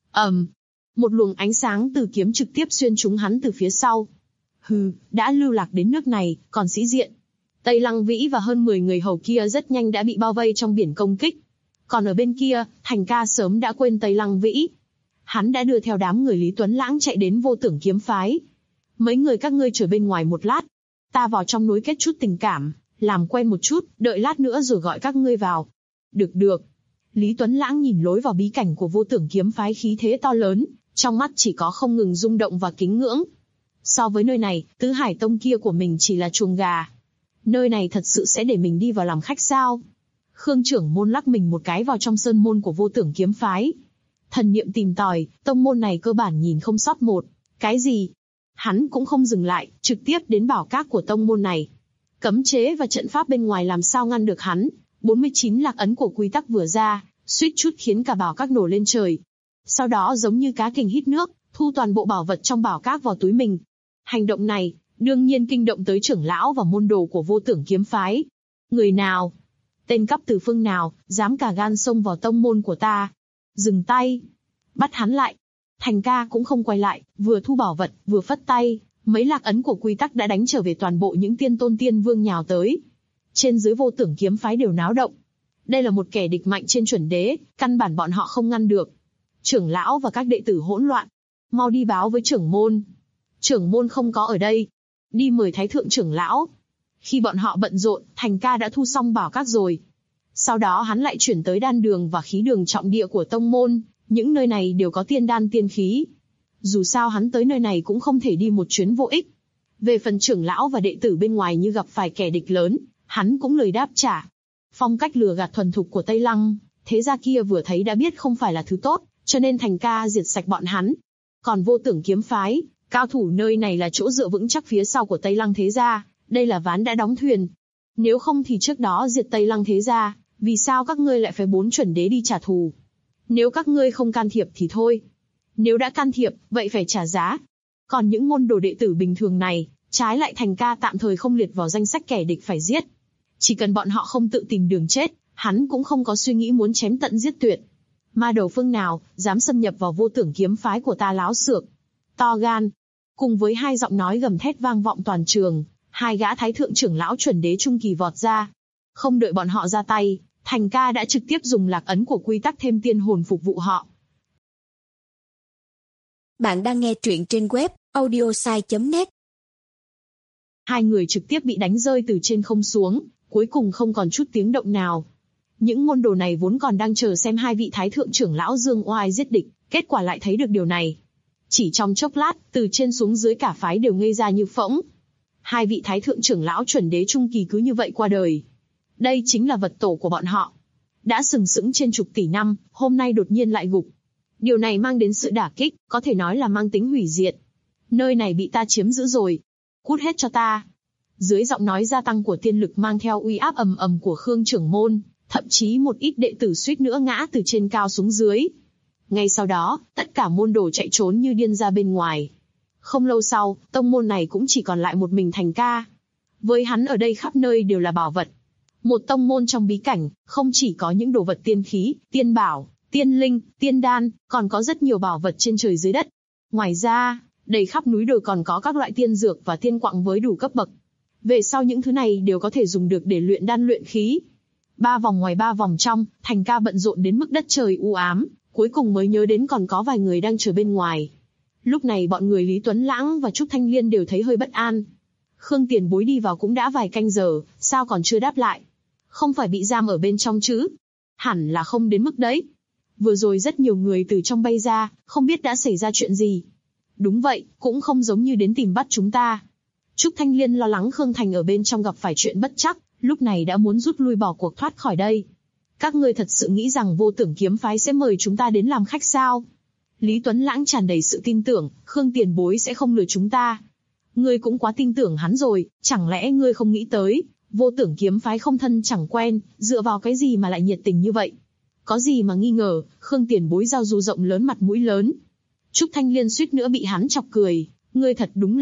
Một luồng ánh sáng từ kiếm trực tiếp xuyên trúng hắn từ phía sau. Hừ, đã lưu lạc đến nước này, còn sĩ diện. Tây Lăng Vĩ và hơn 10 người hầu kia rất nhanh đã bị bao vây trong biển công kích. Còn ở bên kia, Thành Ca sớm đã quên Tây Lăng Vĩ. Hắn đã đưa theo đám người Lý Tuấn Lãng chạy đến Vô Tưởng kiếm phái. Mấy người các ngươi chờ bên ngoài một lát. Ta vào trong núi kết chút tình cảm, làm quen một chút, đợi lát nữa rồi gọi các ngươi vào. Được. Lý Tuấn Lãng nhìn lối vào bí cảnh của Vô Tưởng kiếm phái khí thế to lớn, trong mắt chỉ có không ngừng rung động và kính ngưỡng. So với nơi này, Tứ Hải Tông kia của mình chỉ là chuồng gà. Nơi này thật sự sẽ để mình đi vào làm khách sao? Khương trưởng môn lắc mình một cái vào trong sơn môn của Vô Tưởng kiếm phái. Thần niệm tìm tòi, tông môn này cơ bản nhìn không sót một cái gì. Hắn cũng không dừng lại, trực tiếp đến bảo các của tông môn này. Cấm chế và trận pháp bên ngoài làm sao ngăn được hắn. 49 lạc ấn của quy tắc vừa ra, suýt chút khiến cả bảo các nổ lên trời. Sau đó giống như cá kình hít nước, thu toàn bộ bảo vật trong bảo các vào túi mình. Hành động này, đương nhiên kinh động tới trưởng lão và môn đồ của Vô Tưởng kiếm phái. Người nào? Tên cắp từ phương nào, dám cả gan xông vào tông môn của ta? Dừng tay! Bắt hắn lại! Thành Ca cũng không quay lại, vừa thu bảo vật, vừa phất tay, mấy lạc ấn của quy tắc đã đánh trở về toàn bộ những tiên tôn tiên vương nhào tới. Trên dưới Vô Tưởng kiếm phái đều náo động. Đây là một kẻ địch mạnh trên chuẩn đế, căn bản bọn họ không ngăn được. Trưởng lão và các đệ tử hỗn loạn. Mau đi báo với trưởng môn. Trưởng môn không có ở đây. Đi mời thái thượng trưởng lão. Khi bọn họ bận rộn, Thành Ca đã thu xong bảo các rồi. Sau đó hắn lại chuyển tới đan đường và khí đường trọng địa của tông môn. Những nơi này đều có tiên đan tiên khí. Dù sao hắn tới nơi này cũng không thể đi một chuyến vô ích. Về phần trưởng lão và đệ tử bên ngoài như gặp phải kẻ địch lớn, hắn cũng lười đáp trả. Phong cách lừa gạt thuần thục của Tây Lăng, thế gia kia vừa thấy đã biết không phải là thứ tốt, cho nên Thành Ca diệt sạch bọn hắn. Còn Vô Tưởng kiếm phái, cao thủ nơi này là chỗ dựa vững chắc phía sau của Tây Lăng thế gia, đây là ván đã đóng thuyền. Nếu không thì trước đó diệt Tây Lăng thế gia, vì sao các ngươi lại phải 4 chuẩn đế đi trả thù? Nếu các ngươi không can thiệp thì thôi. Nếu đã can thiệp, vậy phải trả giá. Còn những môn đồ đệ tử bình thường này, trái lại Thành Ca tạm thời không liệt vào danh sách kẻ địch phải giết. Chỉ cần bọn họ không tự tìm đường chết, hắn cũng không có suy nghĩ muốn chém tận giết tuyệt. Ma đầu phương nào, dám xâm nhập vào Vô Tưởng kiếm phái của ta láo xược. To gan. Cùng với hai giọng nói gầm thét vang vọng toàn trường, Hai gã thái thượng trưởng lão chuẩn đế trung kỳ vọt ra. Không đợi bọn họ ra tay, Thành ca đã trực tiếp dùng lạc ấn của quy tắc thêm tiên hồn phục vụ họ. Bạn đang nghe truyện trên web audiosai.net. Hai người trực tiếp bị đánh rơi từ trên không xuống, cuối cùng không còn chút tiếng động nào. Những môn đồ này vốn còn đang chờ xem hai vị thái thượng trưởng lão dương oai giết địch, kết quả lại thấy được điều này. Chỉ trong chốc lát, từ trên xuống dưới cả phái đều ngây ra như phỗng. Hai vị thái thượng trưởng lão chuẩn đế trung kỳ cứ như vậy qua đời. Đây chính là vật tổ của bọn họ. Đã sừng sững trên chục tỷ năm, hôm nay đột nhiên lại gục. Điều này mang đến sự đả kích, có thể nói là mang tính hủy diệt. Nơi này bị ta chiếm giữ rồi. Cút hết cho ta. Dưới giọng nói gia tăng của tiên lực mang theo uy áp ầm ầm của Khương trưởng môn, thậm chí một ít đệ tử suýt nữa ngã từ trên cao xuống dưới. Ngay sau đó, tất cả môn đồ chạy trốn như điên ra bên ngoài. Không lâu sau, tông môn này cũng chỉ còn lại một mình Thành ca. Với hắn ở đây khắp nơi đều là bảo vật. Một tông môn trong bí cảnh, không chỉ có những đồ vật tiên khí, tiên bảo, tiên linh, tiên đan, còn có rất nhiều bảo vật trên trời dưới đất. Ngoài ra, đầy khắp núi đồi còn có các loại tiên dược và tiên quặng với đủ cấp bậc. Về sau những thứ này đều có thể dùng được để luyện đan luyện khí. 3 vòng ngoài 3 vòng trong, Thành ca bận rộn đến mức đất trời u ám, cuối cùng mới nhớ đến còn có vài người đang chờ bên ngoài. Lúc này bọn người Lý Tuấn Lãng và Trúc Thanh Liên đều thấy hơi bất an. Khương tiền bối đi vào cũng đã vài canh giờ, sao còn chưa đáp lại? Không phải bị giam ở bên trong chứ? Hẳn là không đến mức đấy. Vừa rồi rất nhiều người từ trong bay ra, không biết đã xảy ra chuyện gì. Đúng vậy, cũng không giống như đến tìm bắt chúng ta. Trúc Thanh Liên lo lắng Khương Thành ở bên trong gặp phải chuyện bất trắc, lúc này đã muốn rút lui bỏ cuộc thoát khỏi đây. Các ngươi thật sự nghĩ rằng Vô Tưởng kiếm phái sẽ mời chúng ta đến làm khách sao? Lý Tuấn Lãng tràn đầy sự tin tưởng, Khương tiền bối sẽ không lừa chúng ta. Ngươi cũng quá tin tưởng hắn rồi, chẳng lẽ ngươi không nghĩ tới, Vô Tưởng kiếm phái không thân chẳng quen, dựa vào cái gì mà lại nhiệt tình như vậy? Có gì mà nghi ngờ, Khương tiền bối giao du rộng lớn mặt mũi lớn. Trúc Thanh Liên suýt nữa bị hắn chọc cười, ngươi thật đúng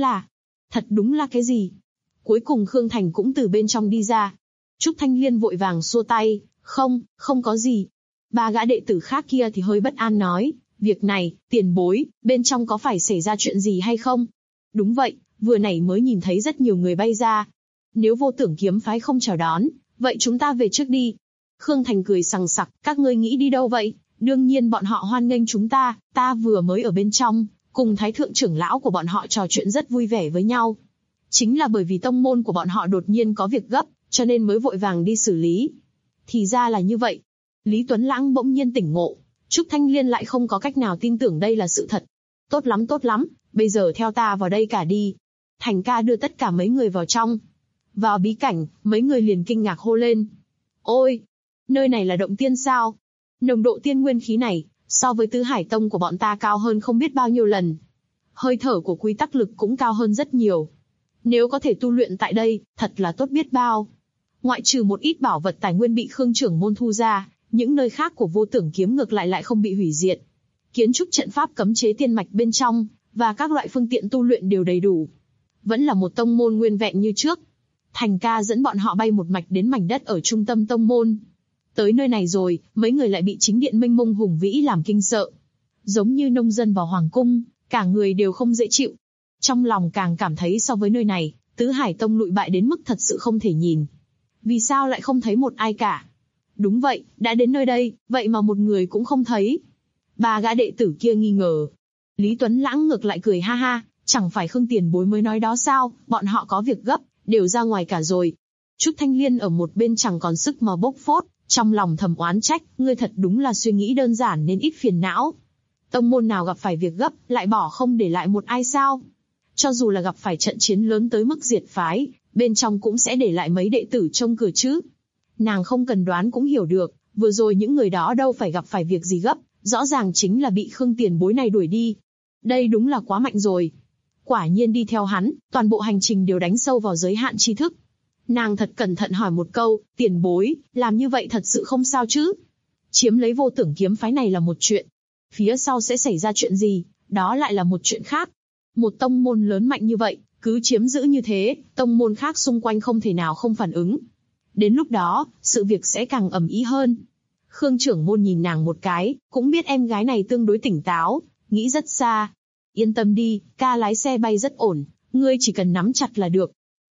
là cái gì? Cuối cùng Khương Thành cũng từ bên trong đi ra. Trúc Thanh Liên vội vàng xua tay, không có gì. Ba gã đệ tử khác kia thì hơi bất an nói, việc này, tiền bối, bên trong có phải xảy ra chuyện gì hay không? Đúng vậy, vừa nãy mới nhìn thấy rất nhiều người bay ra. Nếu Vô Tưởng kiếm phái không chào đón, vậy chúng ta về trước đi. Khương Thành cười sằng sặc, các ngươi nghĩ đi đâu vậy? Đương nhiên bọn họ hoan nghênh chúng ta vừa mới ở bên trong, cùng thái thượng trưởng lão của bọn họ trò chuyện rất vui vẻ với nhau. Chính là bởi vì tông môn của bọn họ đột nhiên có việc gấp, cho nên mới vội vàng đi xử lý. Thì ra là như vậy. Lý Tuấn Lãng bỗng nhiên tỉnh ngộ, Trúc Thanh Liên lại không có cách nào tin tưởng đây là sự thật. Tốt lắm, bây giờ theo ta vào đây cả đi. Thành ca đưa tất cả mấy người vào trong. Vào bí cảnh, mấy người liền kinh ngạc hô lên. Ôi, nơi này là động tiên sao? Nồng độ tiên nguyên khí này, so với Tứ Hải Tông của bọn ta cao hơn không biết bao nhiêu lần. Hơi thở của quy tắc lực cũng cao hơn rất nhiều. Nếu có thể tu luyện tại đây, thật là tốt biết bao. Ngoại trừ một ít bảo vật tài nguyên bị Khương trưởng môn thu ra, những nơi khác của Vô Tưởng kiếm ngược lại không bị hủy diệt. Kiến trúc trận pháp cấm chế tiên mạch bên trong, và các loại phương tiện tu luyện đều đầy đủ. Vẫn là một tông môn nguyên vẹn như trước. Thành ca dẫn bọn họ bay một mạch đến mảnh đất ở trung tâm tông môn. Tới nơi này rồi, mấy người lại bị chính điện mênh mông hùng vĩ làm kinh sợ. Giống như nông dân vào hoàng cung, cả người đều không dễ chịu. Trong lòng càng cảm thấy so với nơi này, Tứ Hải Tông lụi bại đến mức thật sự không thể nhìn. Vì sao lại không thấy một ai cả? Đúng vậy, đã đến nơi đây, vậy mà một người cũng không thấy. Ba gã đệ tử kia nghi ngờ. Lý Tuấn Lãng ngược lại cười ha ha, chẳng phải Khương tiền bối mới nói đó sao, bọn họ có việc gấp, đều ra ngoài cả rồi. Trúc Thanh Liên ở một bên chẳng còn sức mà bốc phốt, trong lòng thầm oán trách, ngươi thật đúng là suy nghĩ đơn giản nên ít phiền não. Tông môn nào gặp phải việc gấp, lại bỏ không để lại một ai sao? Cho dù là gặp phải trận chiến lớn tới mức diệt phái, bên trong cũng sẽ để lại mấy đệ tử trông cửa chứ. Nàng không cần đoán cũng hiểu được, vừa rồi những người đó đâu phải gặp phải việc gì gấp, rõ ràng chính là bị Khương tiền bối này đuổi đi. Đây đúng là quá mạnh rồi. Quả nhiên đi theo hắn, toàn bộ hành trình đều đánh sâu vào giới hạn tri thức. Nàng thật cẩn thận hỏi một câu, tiền bối, làm như vậy thật sự không sao chứ? Chiếm lấy Vô Tưởng kiếm phái này là một chuyện. Phía sau sẽ xảy ra chuyện gì, đó lại là một chuyện khác. Một tông môn lớn mạnh như vậy, cứ chiếm giữ như thế, tông môn khác xung quanh không thể nào không phản ứng. Đến lúc đó, sự việc sẽ càng ầm ĩ hơn. Khương trưởng môn nhìn nàng một cái, cũng biết em gái này tương đối tỉnh táo, nghĩ rất xa. Yên tâm đi, ca lái xe bay rất ổn, ngươi chỉ cần nắm chặt là được.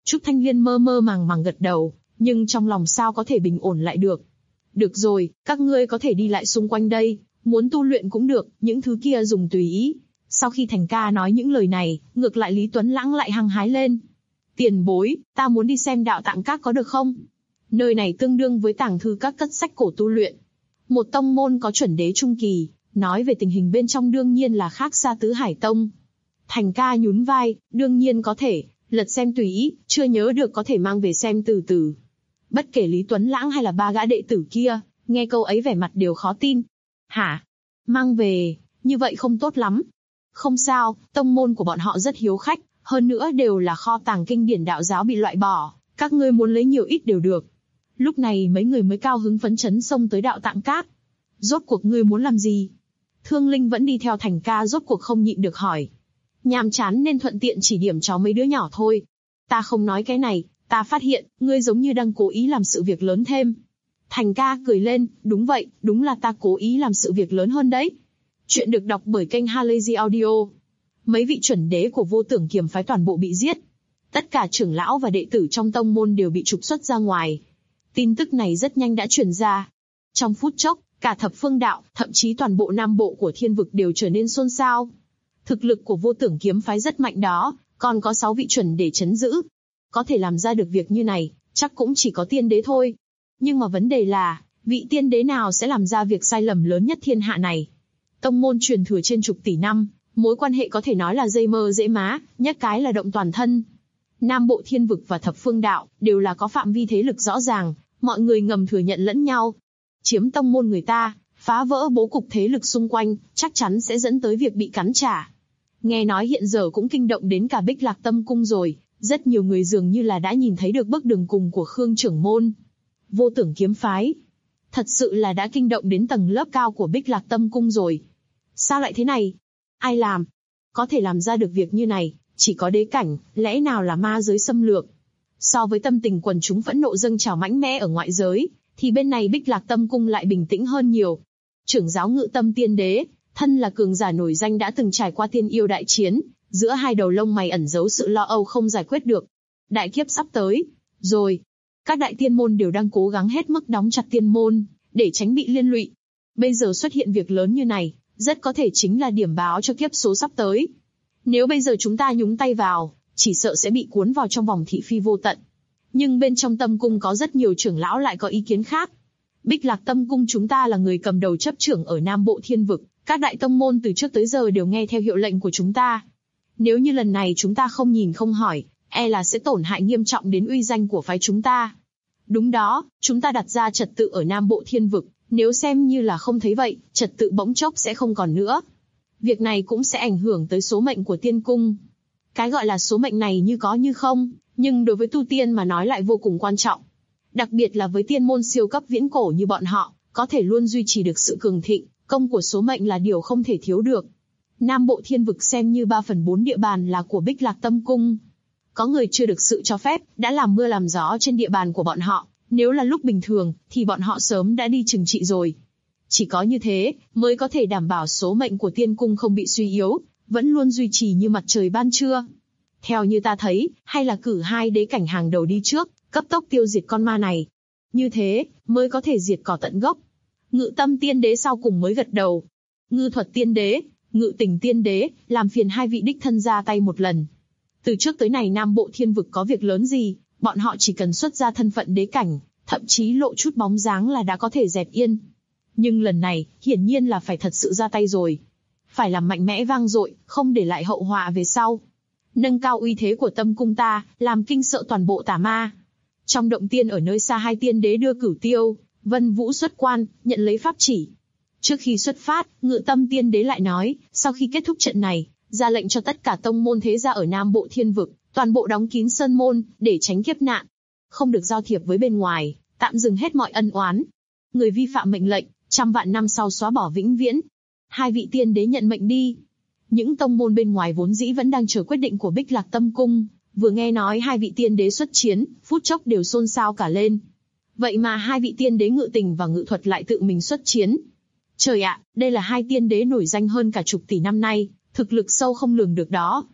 Trúc Thanh Liên mơ mơ màng màng gật đầu, nhưng trong lòng sao có thể bình ổn lại được. Được rồi, các ngươi có thể đi lại xung quanh đây, muốn tu luyện cũng được, những thứ kia dùng tùy ý. Sau khi Thành ca nói những lời này, ngược lại Lý Tuấn Lãng lại hăng hái lên. Tiền bối, ta muốn đi xem Đạo Tạng Các có được không? Nơi này tương đương với tàng thư các cất sách cổ tu luyện. Một tông môn có chuẩn đế trung kỳ, nói về tình hình bên trong đương nhiên là khác xa Tứ Hải Tông. Thành ca nhún vai, đương nhiên có thể, lật xem tùy ý, chưa nhớ được có thể mang về xem từ từ. Bất kể Lý Tuấn Lãng hay là ba gã đệ tử kia, nghe câu ấy vẻ mặt đều khó tin. Hả? Mang về, như vậy không tốt lắm. Không sao, tông môn của bọn họ rất hiếu khách, hơn nữa đều là kho tàng kinh điển đạo giáo bị loại bỏ, các ngươi muốn lấy nhiều ít đều được. Lúc này mấy người mới cao hứng phấn chấn xông tới Đạo Tạng Các. Rốt cuộc ngươi muốn làm gì? Thương Linh vẫn đi theo Thành ca rốt cuộc không nhịn được hỏi. Nhàm chán nên thuận tiện chỉ điểm cho mấy đứa nhỏ thôi. Ta không nói cái này, ta phát hiện, ngươi giống như đang cố ý làm sự việc lớn thêm. Thành ca cười lên, đúng vậy, đúng là ta cố ý làm sự việc lớn hơn đấy. Chuyện được đọc bởi kênh Halazy Audio. Mấy vị chuẩn đế của Vô Tưởng Kiếm phái toàn bộ bị giết. Tất cả trưởng lão và đệ tử trong tông môn đều bị trục xuất ra ngoài. Tin tức này rất nhanh đã truyền ra. Trong phút chốc, cả Thập Phương Đạo, thậm chí toàn bộ Nam Bộ của Thiên Vực đều trở nên xôn xao. Thực lực của Vô Tưởng Kiếm phái rất mạnh đó, còn có 6 vị chuẩn để trấn giữ. Có thể làm ra được việc như này, chắc cũng chỉ có tiên đế thôi. Nhưng mà vấn đề là, vị tiên đế nào sẽ làm ra việc sai lầm lớn nhất thiên hạ này? Tông môn truyền thừa trên chục tỷ năm, mối quan hệ có thể nói là dây mơ dễ má, nhắc cái là động toàn thân. Nam Bộ Thiên Vực và Thập Phương Đạo đều là có phạm vi thế lực rõ ràng, mọi người ngầm thừa nhận lẫn nhau. Chiếm tông môn người ta, phá vỡ bố cục thế lực xung quanh, chắc chắn sẽ dẫn tới việc bị cắn trả. Nghe nói hiện giờ cũng kinh động đến cả Bích Lạc Tâm Cung rồi, rất nhiều người dường như là đã nhìn thấy được bước đường cùng của Khương trưởng môn. Vô Tưởng Kiếm phái, thật sự là đã kinh động đến tầng lớp cao của Bích Lạc Tâm Cung rồi. Sao lại thế này? Ai làm? Có thể làm ra được việc như này, chỉ có đế cảnh, lẽ nào là ma giới xâm lược? So với tâm tình quần chúng phẫn nộ dâng trào mãnh mẽ ở ngoại giới, thì bên này Bích Lạc Tâm Cung lại bình tĩnh hơn nhiều. Trưởng giáo Ngự Tâm Tiên Đế, thân là cường giả nổi danh đã từng trải qua tiên yêu đại chiến, giữa hai đầu lông mày ẩn giấu sự lo âu không giải quyết được. Đại kiếp sắp tới, rồi. Các đại tiên môn đều đang cố gắng hết mức đóng chặt tiên môn, để tránh bị liên lụy. Bây giờ xuất hiện việc lớn như này, rất có thể chính là điểm báo cho kiếp số sắp tới. Nếu bây giờ chúng ta nhúng tay vào, chỉ sợ sẽ bị cuốn vào trong vòng thị phi vô tận. Nhưng bên trong tâm cung có rất nhiều trưởng lão lại có ý kiến khác. Bích Lạc Tâm Cung chúng ta là người cầm đầu chấp trưởng ở Nam Bộ Thiên Vực, các đại tông môn từ trước tới giờ đều nghe theo hiệu lệnh của chúng ta. Nếu như lần này chúng ta không nhìn không hỏi, e là sẽ tổn hại nghiêm trọng đến uy danh của phái chúng ta. Đúng đó, chúng ta đặt ra trật tự ở Nam Bộ Thiên Vực, nếu xem như là không thấy vậy, trật tự bỗng chốc sẽ không còn nữa. Việc này cũng sẽ ảnh hưởng tới số mệnh của tiên cung. Cái gọi là số mệnh này như có như không, nhưng đối với tu tiên mà nói lại vô cùng quan trọng. Đặc biệt là với tiên môn siêu cấp viễn cổ như bọn họ, có thể luôn duy trì được sự cường thịnh, công của số mệnh là điều không thể thiếu được. Nam Bộ Thiên Vực xem như 3/4 địa bàn là của Bích Lạc Tâm Cung. Có người chưa được sự cho phép, đã làm mưa làm gió trên địa bàn của bọn họ, nếu là lúc bình thường, thì bọn họ sớm đã đi trừng trị rồi. Chỉ có như thế, mới có thể đảm bảo số mệnh của tiên cung không bị suy yếu, vẫn luôn duy trì như mặt trời ban trưa. Theo như ta thấy, hay là cử 2 đế cảnh hàng đầu đi trước, cấp tốc tiêu diệt con ma này. Như thế, mới có thể diệt cỏ tận gốc. Ngự Tâm Tiên Đế sau cùng mới gật đầu. Ngư Thuật Tiên Đế, Ngự Tình Tiên Đế, làm phiền 2 vị đích thân ra tay một lần. Từ trước tới nay Nam Bộ Thiên Vực có việc lớn gì, bọn họ chỉ cần xuất ra thân phận đế cảnh, thậm chí lộ chút bóng dáng là đã có thể dẹp yên. Nhưng lần này, hiển nhiên là phải thật sự ra tay rồi. Phải làm mạnh mẽ vang dội, không để lại hậu họa về sau. Nâng cao uy thế của tâm cung ta, làm kinh sợ toàn bộ tà ma. Trong động tiên ở nơi xa 2 tiên đế đưa Cửu Tiêu, Vân Vũ xuất quan, nhận lấy pháp chỉ. Trước khi xuất phát, Ngự Tâm Tiên Đế lại nói, sau khi kết thúc trận này, ra lệnh cho tất cả tông môn thế gia ở Nam Bộ Thiên Vực, toàn bộ đóng kín sơn môn, để tránh kiếp nạn. Không được giao thiệp với bên ngoài, tạm dừng hết mọi ân oán. Người vi phạm mệnh lệnh, 100 vạn năm sau xóa bỏ vĩnh viễn. 2 vị tiên đế nhận mệnh đi. Những tông môn bên ngoài vốn dĩ vẫn đang chờ quyết định của Bích Lạc Tâm Cung, vừa nghe nói 2 vị tiên đế xuất chiến, phút chốc đều xôn xao cả lên. Vậy mà 2 vị tiên đế Ngự Tình và Ngự Thuật lại tự mình xuất chiến. Trời ạ, đây là 2 tiên đế nổi danh hơn cả chục tỷ năm nay, thực lực sâu không lường được đó.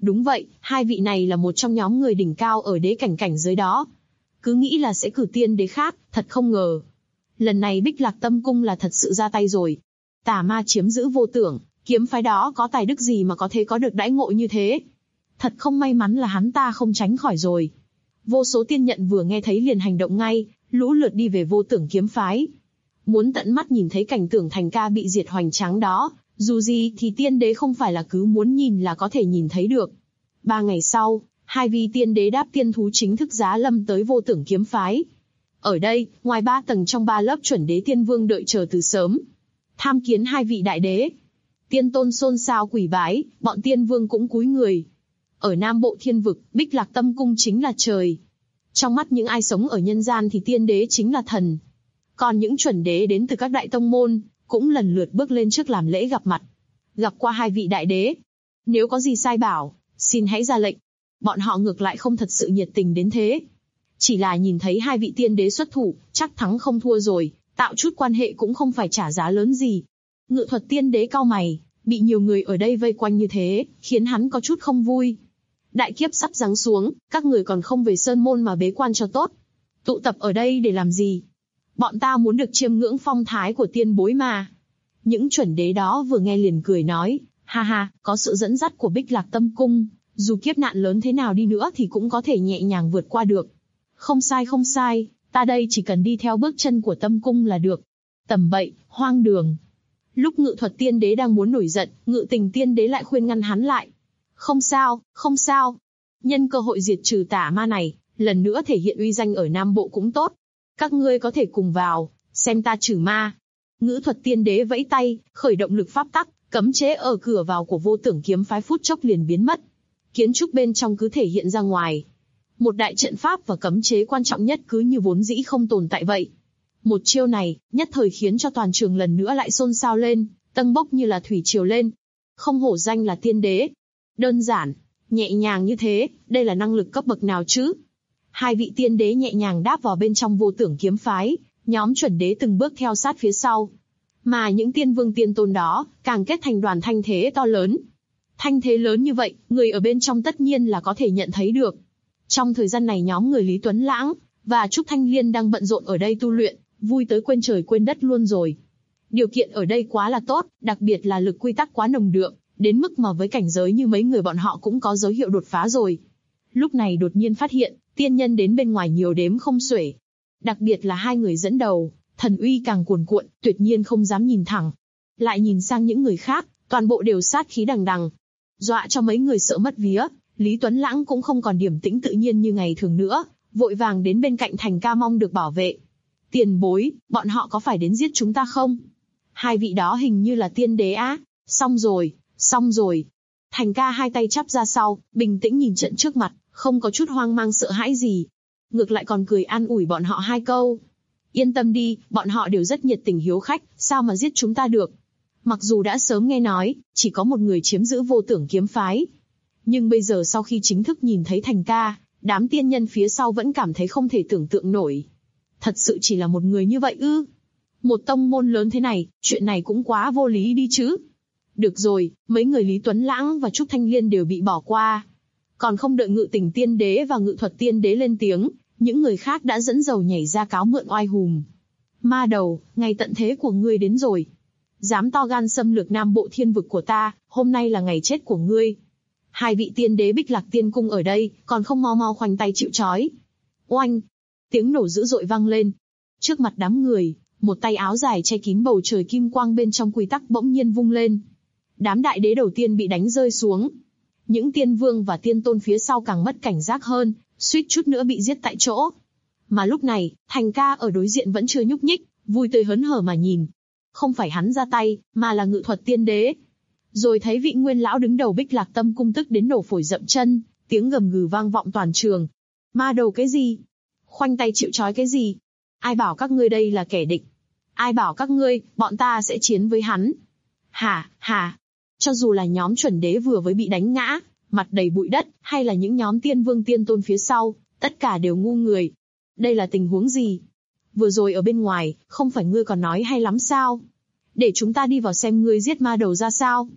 Đúng vậy, hai vị này là một trong nhóm người đỉnh cao ở đế cảnh cảnh giới đó. Cứ nghĩ là sẽ cử tiên đế khác, thật không ngờ. Lần này Bích Lạc Tâm Cung là thật sự ra tay rồi. Tà ma chiếm giữ vô tưởng, kiếm phái đó có tài đức gì mà có thể có được đãi ngộ như thế. Thật không may mắn là hắn ta không tránh khỏi rồi. Vô số tiên nhận vừa nghe thấy liền hành động ngay, lũ lượt đi về vô tưởng kiếm phái. Muốn tận mắt nhìn thấy cảnh tượng Thành Ca bị diệt hoành tráng đó, dù gì thì tiên đế không phải là cứ muốn nhìn là có thể nhìn thấy được. 3 ngày sau, hai vị tiên đế đáp tiên thú chính thức giá lâm tới vô tưởng kiếm phái. Ở đây, ngoài 3 tầng trong 3 lớp chuẩn đế tiên vương đợi chờ từ sớm. Tham kiến hai vị đại đế. Tiên tôn xôn xao quỳ bái, bọn tiên vương cũng cúi người. Ở Nam Bộ Thiên Vực, Bích Lạc Tâm Cung chính là trời. Trong mắt những ai sống ở nhân gian thì tiên đế chính là thần. Còn những chuẩn đế đến từ các đại tông môn, cũng lần lượt bước lên trước làm lễ gặp mặt. Gặp qua hai vị đại đế. Nếu có gì sai bảo, xin hãy ra lệnh. Bọn họ ngược lại không thật sự nhiệt tình đến thế. Chỉ là nhìn thấy hai vị tiên đế xuất thủ, chắc thắng không thua rồi, tạo chút quan hệ cũng không phải trả giá lớn gì. Ngự thuật tiên đế cau mày, bị nhiều người ở đây vây quanh như thế, khiến hắn có chút không vui. Đại kiếp sắp giáng xuống, các người còn không về sơn môn mà bế quan cho tốt. Tụ tập ở đây để làm gì? Bọn ta muốn được chiêm ngưỡng phong thái của tiên bối mà. Những chuẩn đế đó vừa nghe liền cười nói, ha ha, có sự dẫn dắt của Bích Lạc Tâm Cung, dù kiếp nạn lớn thế nào đi nữa thì cũng có thể nhẹ nhàng vượt qua được. Không sai không sai, ta đây chỉ cần đi theo bước chân của Tâm Cung là được. Tầm bậy, hoang đường. Lúc Ngự Thuật tiên đế đang muốn nổi giận, Ngự Tình tiên đế lại khuyên ngăn hắn lại. Không sao, không sao. Nhân cơ hội diệt trừ tà ma này, lần nữa thể hiện uy danh ở Nam Bộ cũng tốt. Các ngươi có thể cùng vào, xem ta trừ ma. Ngữ Thuật tiên đế vẫy tay, khởi động lực pháp tắc, cấm chế ở cửa vào của vô tưởng kiếm phái phút chốc liền biến mất. Kiến trúc bên trong cứ thể hiện ra ngoài. Một đại trận pháp và cấm chế quan trọng nhất cứ như vốn dĩ không tồn tại vậy. Một chiêu này, nhất thời khiến cho toàn trường lần nữa lại xôn xao lên, tâng bốc như là thủy triều lên. Không hổ danh là tiên đế. Đơn giản, nhẹ nhàng như thế, đây là năng lực cấp bậc nào chứ? Hai vị tiên đế nhẹ nhàng đáp vào bên trong vô tưởng kiếm phái, nhóm chuẩn đế từng bước theo sát phía sau. Mà những tiên vương tiên tôn đó, càng kết thành đoàn thanh thế to lớn. Thanh thế lớn như vậy, người ở bên trong tất nhiên là có thể nhận thấy được. Trong thời gian này nhóm người Lý Tuấn Lãng và Trúc Thanh Liên đang bận rộn ở đây tu luyện, vui tới quên trời quên đất luôn rồi. Điều kiện ở đây quá là tốt, đặc biệt là lực quy tắc quá nồng đượm, đến mức mà với cảnh giới như mấy người bọn họ cũng có dấu hiệu đột phá rồi. Lúc này đột nhiên phát hiện, tiên nhân đến bên ngoài nhiều đếm không xuể. Đặc biệt là hai người dẫn đầu, thần uy càng cuồn cuộn, tuyệt nhiên không dám nhìn thẳng. Lại nhìn sang những người khác, toàn bộ đều sát khí đằng đằng. Dọa cho mấy người sợ mất vía, Lý Tuấn Lãng cũng không còn điềm tĩnh tự nhiên như ngày thường nữa, vội vàng đến bên cạnh Thành Ca mong được bảo vệ. Tiền bối, bọn họ có phải đến giết chúng ta không? Hai vị đó hình như là tiên đế á. Xong rồi, xong rồi. Thành Ca hai tay chắp ra sau, bình tĩnh nhìn trận trước mặt, không có chút hoang mang sợ hãi gì. Ngược lại còn cười an ủi bọn họ hai câu. Yên tâm đi, bọn họ đều rất nhiệt tình hiếu khách, sao mà giết chúng ta được. Mặc dù đã sớm nghe nói, chỉ có một người chiếm giữ vô tưởng kiếm phái. Nhưng bây giờ sau khi chính thức nhìn thấy Thành Ca, đám tiên nhân phía sau vẫn cảm thấy không thể tưởng tượng nổi. Thật sự chỉ là một người như vậy ư? Một tông môn lớn thế này, chuyện này cũng quá vô lý đi chứ. Được rồi, mấy người Lý Tuấn Lãng và Trúc Thanh Liên đều bị bỏ qua. Còn không đợi Ngự Tình tiên đế và Ngự Thuật tiên đế lên tiếng, những người khác đã dẫn dầu nhảy ra cáo mượn oai hùm. Ma đầu, ngày tận thế của ngươi đến rồi. Dám to gan xâm lược Nam Bộ Thiên Vực của ta, hôm nay là ngày chết của ngươi. Hai vị tiên đế Bích Lạc Tiên Cung ở đây, còn không mau mau khoanh tay chịu trói. Oanh! Tiếng nổ dữ dội vang lên. Trước mặt đám người, một tay áo dài che kín bầu trời kim quang bên trong quy tắc bỗng nhiên vung lên. Đám đại đế đầu tiên bị đánh rơi xuống. Những tiên vương và tiên tôn phía sau càng mất cảnh giác hơn, suýt chút nữa bị giết tại chỗ. Mà lúc này, Thành Ca ở đối diện vẫn chưa nhúc nhích, vui tươi hớn hở mà nhìn. Không phải hắn ra tay, mà là Ngự Thuật tiên đế. Rồi thấy vị nguyên lão đứng đầu Bích Lạc Tâm Cung tức đến nổ phổi dậm chân, tiếng gầm gừ vang vọng toàn trường. Ma đầu cái gì? Khoanh tay chịu trói cái gì? Ai bảo các ngươi đây là kẻ địch? Ai bảo các ngươi, bọn ta sẽ chiến với hắn? Hả? Cho dù là nhóm chuẩn đế vừa mới bị đánh ngã, mặt đầy bụi đất, hay là những nhóm tiên vương tiên tôn phía sau, tất cả đều ngu người. Đây là tình huống gì? Vừa rồi ở bên ngoài, không phải ngươi còn nói hay lắm sao? Để chúng ta đi vào xem ngươi giết ma đầu ra sao?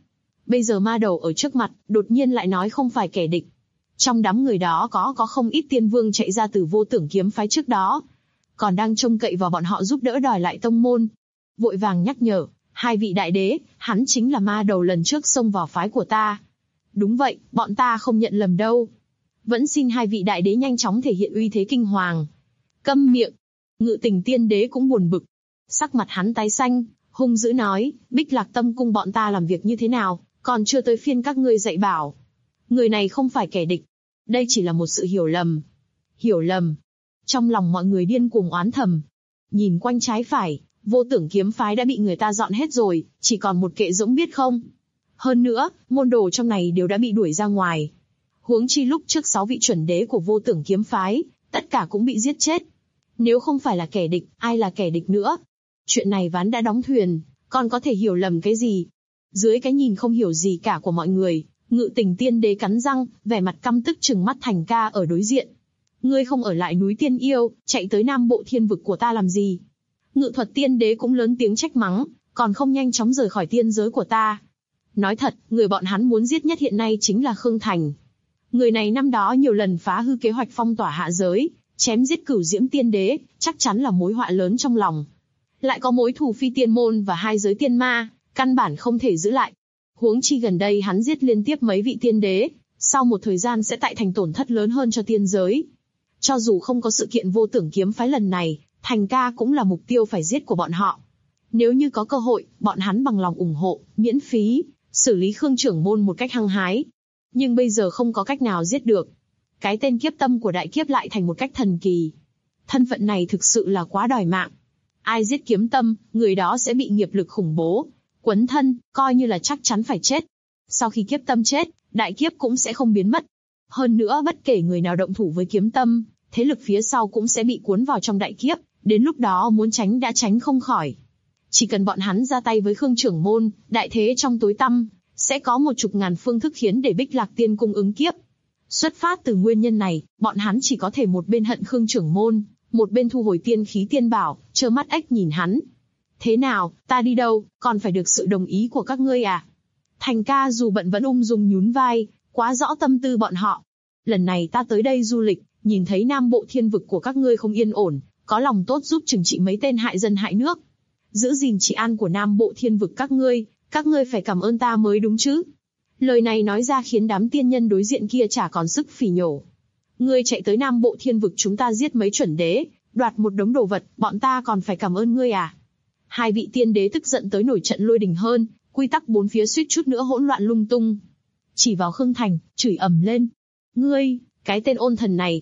Bây giờ ma đầu ở trước mặt, đột nhiên lại nói không phải kẻ địch. Trong đám người đó có không ít tiên vương chạy ra từ Vô Tưởng kiếm phái trước đó, còn đang trông cậy vào bọn họ giúp đỡ đòi lại tông môn. Vội vàng nhắc nhở, hai vị đại đế, hắn chính là ma đầu lần trước xông vào phái của ta. Đúng vậy, bọn ta không nhận lầm đâu. Vẫn xin hai vị đại đế nhanh chóng thể hiện uy thế kinh hoàng. Câm miệng. Ngự Tình tiên đế cũng buồn bực. Sắc mặt hắn tái xanh, hung dữ nói, Bích Lạc Tâm cung bọn ta làm việc như thế nào, còn chưa tới phiên các ngươi dạy bảo. Người này không phải kẻ địch. Đây chỉ là một sự hiểu lầm. Hiểu lầm. Trong lòng mọi người điên cuồng oán thầm. Nhìn quanh trái phải, Vô Tưởng kiếm phái đã bị người ta dọn hết rồi, chỉ còn một kệ rỗng biết không. Hơn nữa, môn đồ trong này đều đã bị đuổi ra ngoài. Huống chi lúc trước 6 vị chuẩn đế của Vô Tưởng kiếm phái, tất cả cũng bị giết chết. Nếu không phải là kẻ địch, ai là kẻ địch nữa? Chuyện này ván đã đóng thuyền, còn có thể hiểu lầm cái gì? Dưới cái nhìn không hiểu gì cả của mọi người, Ngự Tình tiên đế cắn răng, vẻ mặt căm tức trừng mắt Thành Ca ở đối diện. Ngươi không ở lại núi Tiên Yêu, chạy tới Nam Bộ Thiên vực của ta làm gì? Ngự Thuật tiên đế cũng lớn tiếng trách mắng, còn không nhanh chóng rời khỏi tiên giới của ta. Nói thật, người bọn hắn muốn giết nhất hiện nay chính là Khương Thành. Người này năm đó nhiều lần phá hư kế hoạch phong tỏa hạ giới, chém giết Cửu Diễm tiên đế, chắc chắn là mối họa lớn trong lòng. Lại có mối thù phi tiên môn và hai giới tiên ma, căn bản không thể giữ lại. Huống chi gần đây hắn giết liên tiếp mấy vị tiên đế, sau một thời gian sẽ tạo thành tổn thất lớn hơn cho tiên giới. Cho dù không có sự kiện Vô Tưởng kiếm phái lần này, Thành Ca cũng là mục tiêu phải giết của bọn họ. Nếu như có cơ hội, bọn hắn bằng lòng ủng hộ, miễn phí, xử lý Khương trưởng môn một cách hăng hái. Nhưng bây giờ không có cách nào giết được. Cái tên kiếp tâm của đại kiếp lại thành một cách thần kỳ. Thân phận này thực sự là quá đòi mạng. Ai giết kiếm tâm, người đó sẽ bị nghiệp lực khủng bố quấn thân, coi như là chắc chắn phải chết. Sau khi kiếp tâm chết, đại kiếp cũng sẽ không biến mất. Hơn nữa bất kể người nào động thủ với kiếm tâm, thế lực phía sau cũng sẽ bị cuốn vào trong đại kiếp, đến lúc đó muốn tránh đã tránh không khỏi. Chỉ cần bọn hắn ra tay với Khương trưởng môn, đại thế trong tối tăm, sẽ có 10.000 phương thức khiến để Bích Lạc Tiên cung ứng kiếp. Xuất phát từ nguyên nhân này, bọn hắn chỉ có thể một bên hận Khương trưởng môn, một bên thu hồi tiên khí tiên bảo, trơ mắt ếch nhìn hắn. Thế nào, ta đi đâu, còn phải được sự đồng ý của các ngươi à? Thành Ca dù bận vẫn ung dung nhún vai, quá rõ tâm tư bọn họ. Lần này ta tới đây du lịch, nhìn thấy Nam Bộ Thiên vực của các ngươi không yên ổn, có lòng tốt giúp trừng trị mấy tên hại dân hại nước. Giữ gìn trị an của Nam Bộ Thiên vực các ngươi phải cảm ơn ta mới đúng chứ. Lời này nói ra khiến đám tiên nhân đối diện kia chả còn sức phỉ nhổ. Ngươi chạy tới Nam Bộ Thiên vực chúng ta giết mấy chuẩn đế, đoạt một đống đồ vật, bọn ta còn phải cảm ơn ngươi à? Hai vị tiên đế tức giận tới nổi trận lôi đình hơn, quy tắc bốn phía suýt chút nữa hỗn loạn lung tung. Chỉ vào Khương Thành, chửi ầm lên. Ngươi, cái tên ôn thần này.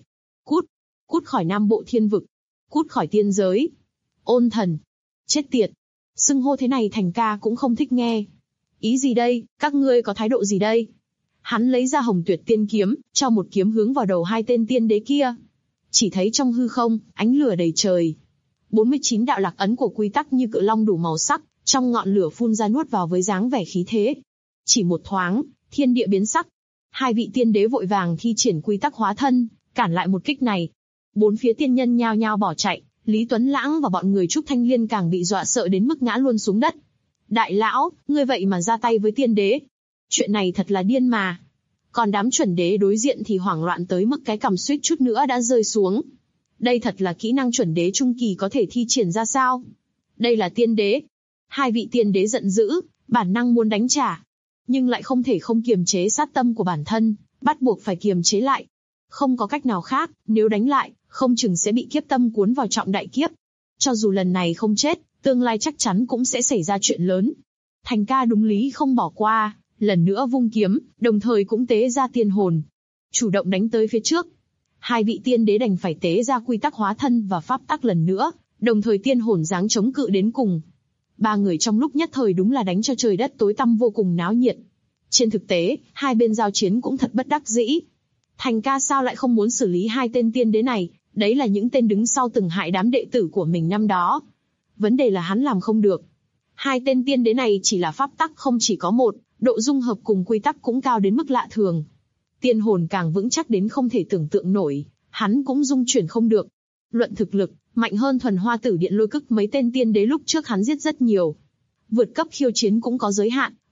Cút khỏi Nam Bộ Thiên vực. Cút khỏi tiên giới. Ôn thần. Chết tiệt. Xưng hô thế này Thành Ca cũng không thích nghe. Ý gì đây, các ngươi có thái độ gì đây? Hắn lấy ra Hồng Tuyệt tiên kiếm, cho một kiếm hướng vào đầu hai tên tiên đế kia. Chỉ thấy trong hư không, ánh lửa đầy trời. 49 đạo lạc ấn của quy tắc như cự long đủ màu sắc, trong ngọn lửa phun ra nuốt vào với dáng vẻ khí thế. Chỉ một thoáng, thiên địa biến sắc. Hai vị tiên đế vội vàng thi triển quy tắc hóa thân, cản lại một kích này. Bốn phía tiên nhân nhao nhao bỏ chạy, Lý Tuấn Lãng và bọn người Trúc Thanh Liên càng bị dọa sợ đến mức ngã luôn xuống đất. Đại lão, ngươi vậy mà ra tay với tiên đế. Chuyện này thật là điên mà. Còn đám chuẩn đế đối diện thì hoảng loạn tới mức cái cằm suýt chút nữa đã rơi xuống. Đây thật là kỹ năng chuẩn đế trung kỳ có thể thi triển ra sao? Đây là tiên đế. Hai vị tiên đế giận dữ, bản năng muốn đánh trả. Nhưng lại không thể không kiềm chế sát tâm của bản thân, bắt buộc phải kiềm chế lại. Không có cách nào khác, nếu đánh lại, không chừng sẽ bị kiếp tâm cuốn vào trọng đại kiếp. Cho dù lần này không chết, tương lai chắc chắn cũng sẽ xảy ra chuyện lớn. Thành Ca đúng lý không bỏ qua, lần nữa vung kiếm, đồng thời cũng tế ra tiên hồn. Chủ động đánh tới phía trước. Hai vị tiên đế đành phải tế ra quy tắc hóa thân và pháp tắc lần nữa, đồng thời tiên hồn giáng chống cự đến cùng. Ba người trong lúc nhất thời đúng là đánh cho trời đất tối tăm vô cùng náo nhiệt. Trên thực tế, hai bên giao chiến cũng thật bất đắc dĩ. Thành Ca sao lại không muốn xử lý hai tên tiên đế này, đấy là những tên đứng sau từng hại đám đệ tử của mình năm đó. Vấn đề là hắn làm không được. Hai tên tiên đế này chỉ là pháp tắc không chỉ có một, độ dung hợp cùng quy tắc cũng cao đến mức lạ thường. Tiên hồn càng vững chắc đến không thể tưởng tượng nổi, hắn cũng dung chuyển không được. Luận thực lực, mạnh hơn Thuần Hoa Tử Điện Lôi Cức mấy tên tiên đế lúc trước hắn giết rất nhiều. Vượt cấp khiêu chiến cũng có giới hạn,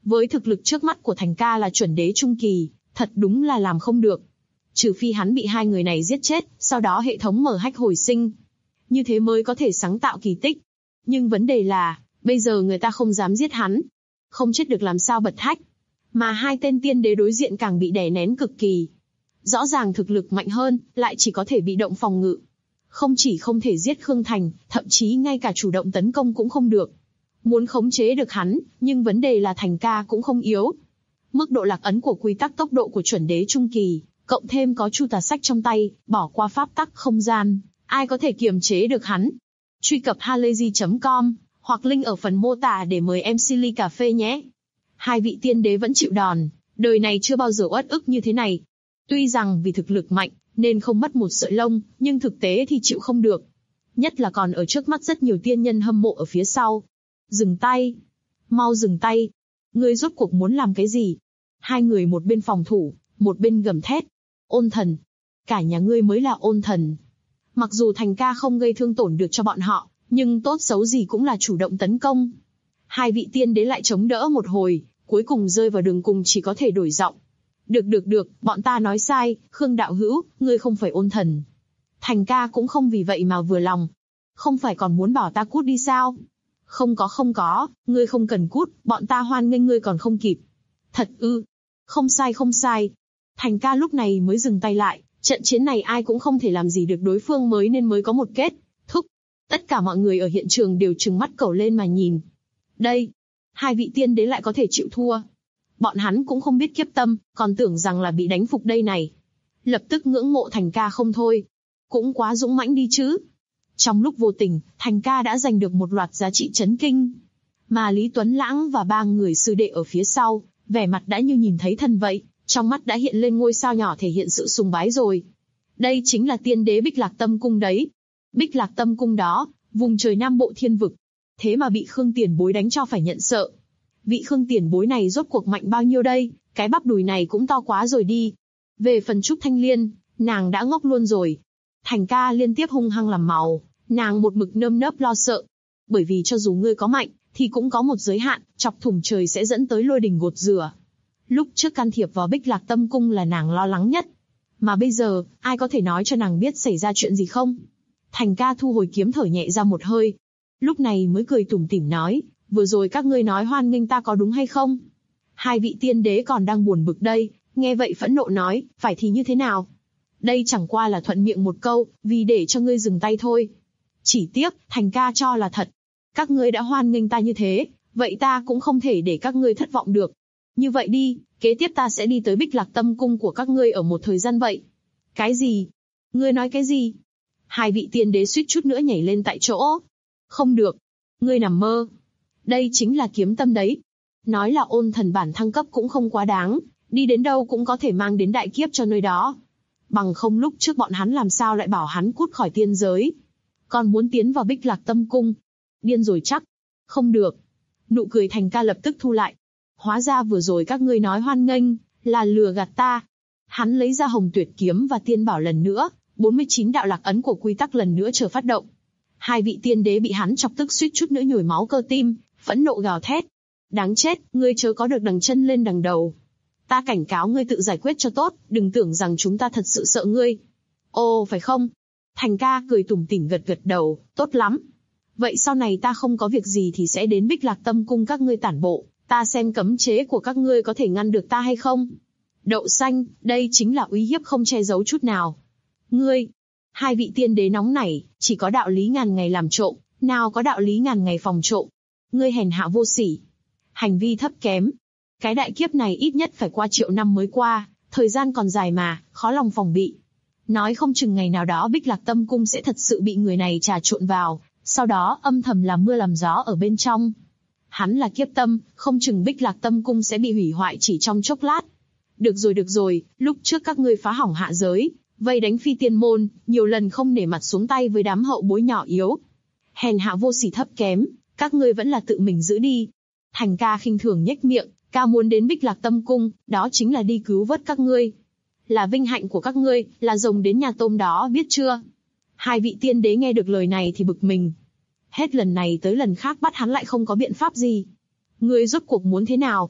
Với thực lực trước mắt của Thành ca là chuẩn đế trung kỳ, thật đúng là làm không được. Trừ phi hắn bị hai người này giết chết, sau đó hệ thống mở hách hồi sinh. Như thế mới có thể sáng tạo kỳ tích. Nhưng vấn đề là, bây giờ người ta không dám giết hắn. Không chết được làm sao bật hách. Mà hai tên tiên đế đối diện càng bị đè nén cực kỳ. Rõ ràng thực lực mạnh hơn, lại chỉ có thể bị động phòng ngự. Không chỉ không thể giết Khương Thành, thậm chí ngay cả chủ động tấn công cũng không được. Muốn khống chế được hắn, nhưng vấn đề là Thành ca cũng không yếu. Mức độ lạc ấn của quy tắc tốc độ của chuẩn đế trung kỳ, cộng thêm có chu tà sách trong tay, bỏ qua pháp tắc không gian, ai có thể kiềm chế được hắn. Truy cập halayzi.com, hoặc link ở phần mô tả để mời MC ly cà phê nhé. Hai vị tiên đế vẫn chịu đòn, đời này chưa bao giờ uất ức như thế này. Tuy rằng vì thực lực mạnh, nên không mất một sợi lông, nhưng thực tế thì chịu không được. Nhất là còn ở trước mắt rất nhiều tiên nhân hâm mộ ở phía sau. Dừng tay! Mau dừng tay! Ngươi rốt cuộc muốn làm cái gì? Hai người một bên phòng thủ, một bên gầm thét. Ôn thần! Cả nhà ngươi mới là ôn thần. Mặc dù Thành ca không gây thương tổn được cho bọn họ, nhưng tốt xấu gì cũng là chủ động tấn công. Hai vị tiên đế lại chống đỡ một hồi, cuối cùng rơi vào đường cùng chỉ có thể đổi giọng. Được, bọn ta nói sai, Khương đạo hữu, ngươi không phải ôn thần. Thành ca cũng không vì vậy mà vừa lòng. Không phải còn muốn bảo ta cút đi sao? Không có, ngươi không cần cút, bọn ta hoan nghênh ngươi còn không kịp. Thật ư? Không sai. Thành ca lúc này mới dừng tay lại, trận chiến này ai cũng không thể làm gì được đối phương mới có một kết thúc. Tất cả mọi người ở hiện trường đều trừng mắt cẩu lên mà nhìn. Đây, hai vị tiên đế lại có thể chịu thua. Bọn hắn cũng không biết kiếp tâm, còn tưởng rằng là bị đánh phục đây này. Lập tức ngưỡng mộ Thành ca không thôi. Cũng quá dũng mãnh đi chứ. Trong lúc vô tình, Thành ca đã giành được một loạt giá trị chấn kinh. Mà Lý Tuấn Lãng và ba người sư đệ ở phía sau, vẻ mặt đã như nhìn thấy thần vậy, trong mắt đã hiện lên ngôi sao nhỏ thể hiện sự sùng bái rồi. Đây chính là tiên đế Bích Lạc Tâm Cung đấy. Bích Lạc Tâm Cung đó, vùng trời Nam Bộ Thiên Vực. Thế mà bị Khương Tiền Bối đánh cho phải nhận sợ. Vị Khương Tiền Bối này rốt cuộc mạnh bao nhiêu đây, cái bắp đùi này cũng to quá rồi đi. Về phần Trúc Thanh Liên, nàng đã ngốc luôn rồi. Thành ca liên tiếp hung hăng làm màu, nàng một mực nơm nớp lo sợ. Bởi vì cho dù ngươi có mạnh, thì cũng có một giới hạn, chọc thủng trời sẽ dẫn tới lôi đình gột rửa. Lúc trước can thiệp vào Bích Lạc Tâm Cung là nàng lo lắng nhất. Mà bây giờ, ai có thể nói cho nàng biết xảy ra chuyện gì không? Thành ca thu hồi kiếm thở nhẹ ra một hơi. Lúc này mới cười tủm tỉm nói, vừa rồi các ngươi nói hoan nghênh ta có đúng hay không? Hai vị tiên đế còn đang buồn bực đây, nghe vậy phẫn nộ nói, phải thì như thế nào? Đây chẳng qua là thuận miệng một câu, vì để cho ngươi dừng tay thôi. Chỉ tiếc, Thành ca cho là thật. Các ngươi đã hoan nghênh ta như thế, vậy ta cũng không thể để các ngươi thất vọng được. Như vậy đi, kế tiếp ta sẽ đi tới Bích Lạc Tâm Cung của các ngươi ở một thời gian vậy. Cái gì? Ngươi nói cái gì? Hai vị tiên đế suýt chút nữa nhảy lên tại chỗ. Không được. Ngươi nằm mơ. Đây chính là kiếm tâm đấy. Nói là ôn thần bản thăng cấp cũng không quá đáng, đi đến đâu cũng có thể mang đến đại kiếp cho nơi đó. Bằng không lúc trước bọn hắn làm sao lại bảo hắn cút khỏi tiên giới. Còn muốn tiến vào Bích Lạc Tâm Cung. Điên rồi chắc. Không được. Nụ cười Thành ca lập tức thu lại. Hóa ra vừa rồi các ngươi nói hoan nghênh, là lừa gạt ta. Hắn lấy ra Hồng Tuyệt Kiếm và Tiên Bảo lần nữa, 49 đạo lạc ấn của quy tắc lần nữa chờ phát động. Hai vị tiên đế bị hắn chọc tức suýt chút nữa nhồi máu cơ tim, phẫn nộ gào thét. Đáng chết, ngươi chớ có được đằng chân lên đằng đầu. Ta cảnh cáo ngươi tự giải quyết cho tốt, đừng tưởng rằng chúng ta thật sự sợ ngươi. Ồ, phải không? Thành ca cười tủm tỉm gật gật đầu, tốt lắm. Vậy sau này ta không có việc gì thì sẽ đến Bích Lạc Tâm Cung các ngươi tản bộ, ta xem cấm chế của các ngươi có thể ngăn được ta hay không. Đậu xanh, đây chính là uy hiếp không che giấu chút nào. Ngươi, hai vị tiên đế nóng nảy, chỉ có đạo lý ngàn ngày làm trộm, nào có đạo lý ngàn ngày phòng trộm. Ngươi hèn hạ vô sỉ, hành vi thấp kém. Cái đại kiếp này ít nhất phải qua 1 triệu năm mới qua, thời gian còn dài mà, khó lòng phòng bị. Nói không chừng ngày nào đó Bích Lạc Tâm Cung sẽ thật sự bị người này trà trộn vào, sau đó âm thầm làm mưa làm gió ở bên trong. Hắn là kiếp tâm, không chừng Bích Lạc Tâm Cung sẽ bị hủy hoại chỉ trong chốc lát. Được rồi, lúc trước các ngươi phá hỏng hạ giới, vây đánh phi tiên môn, nhiều lần không nể mặt xuống tay với đám hậu bối nhỏ yếu. Hèn hạ vô sỉ thấp kém, các ngươi vẫn là tự mình giữ đi. Thành ca khinh thường nhếch miệng, ca muốn đến Bích Lạc Tâm Cung, đó chính là đi cứu vớt các ngươi. Là vinh hạnh của các ngươi, là rồng đến nhà tôm đó, biết chưa? Hai vị tiên đế nghe được lời này thì bực mình. Hết lần này tới lần khác bắt hắn lại không có biện pháp gì. Ngươi rốt cuộc muốn thế nào?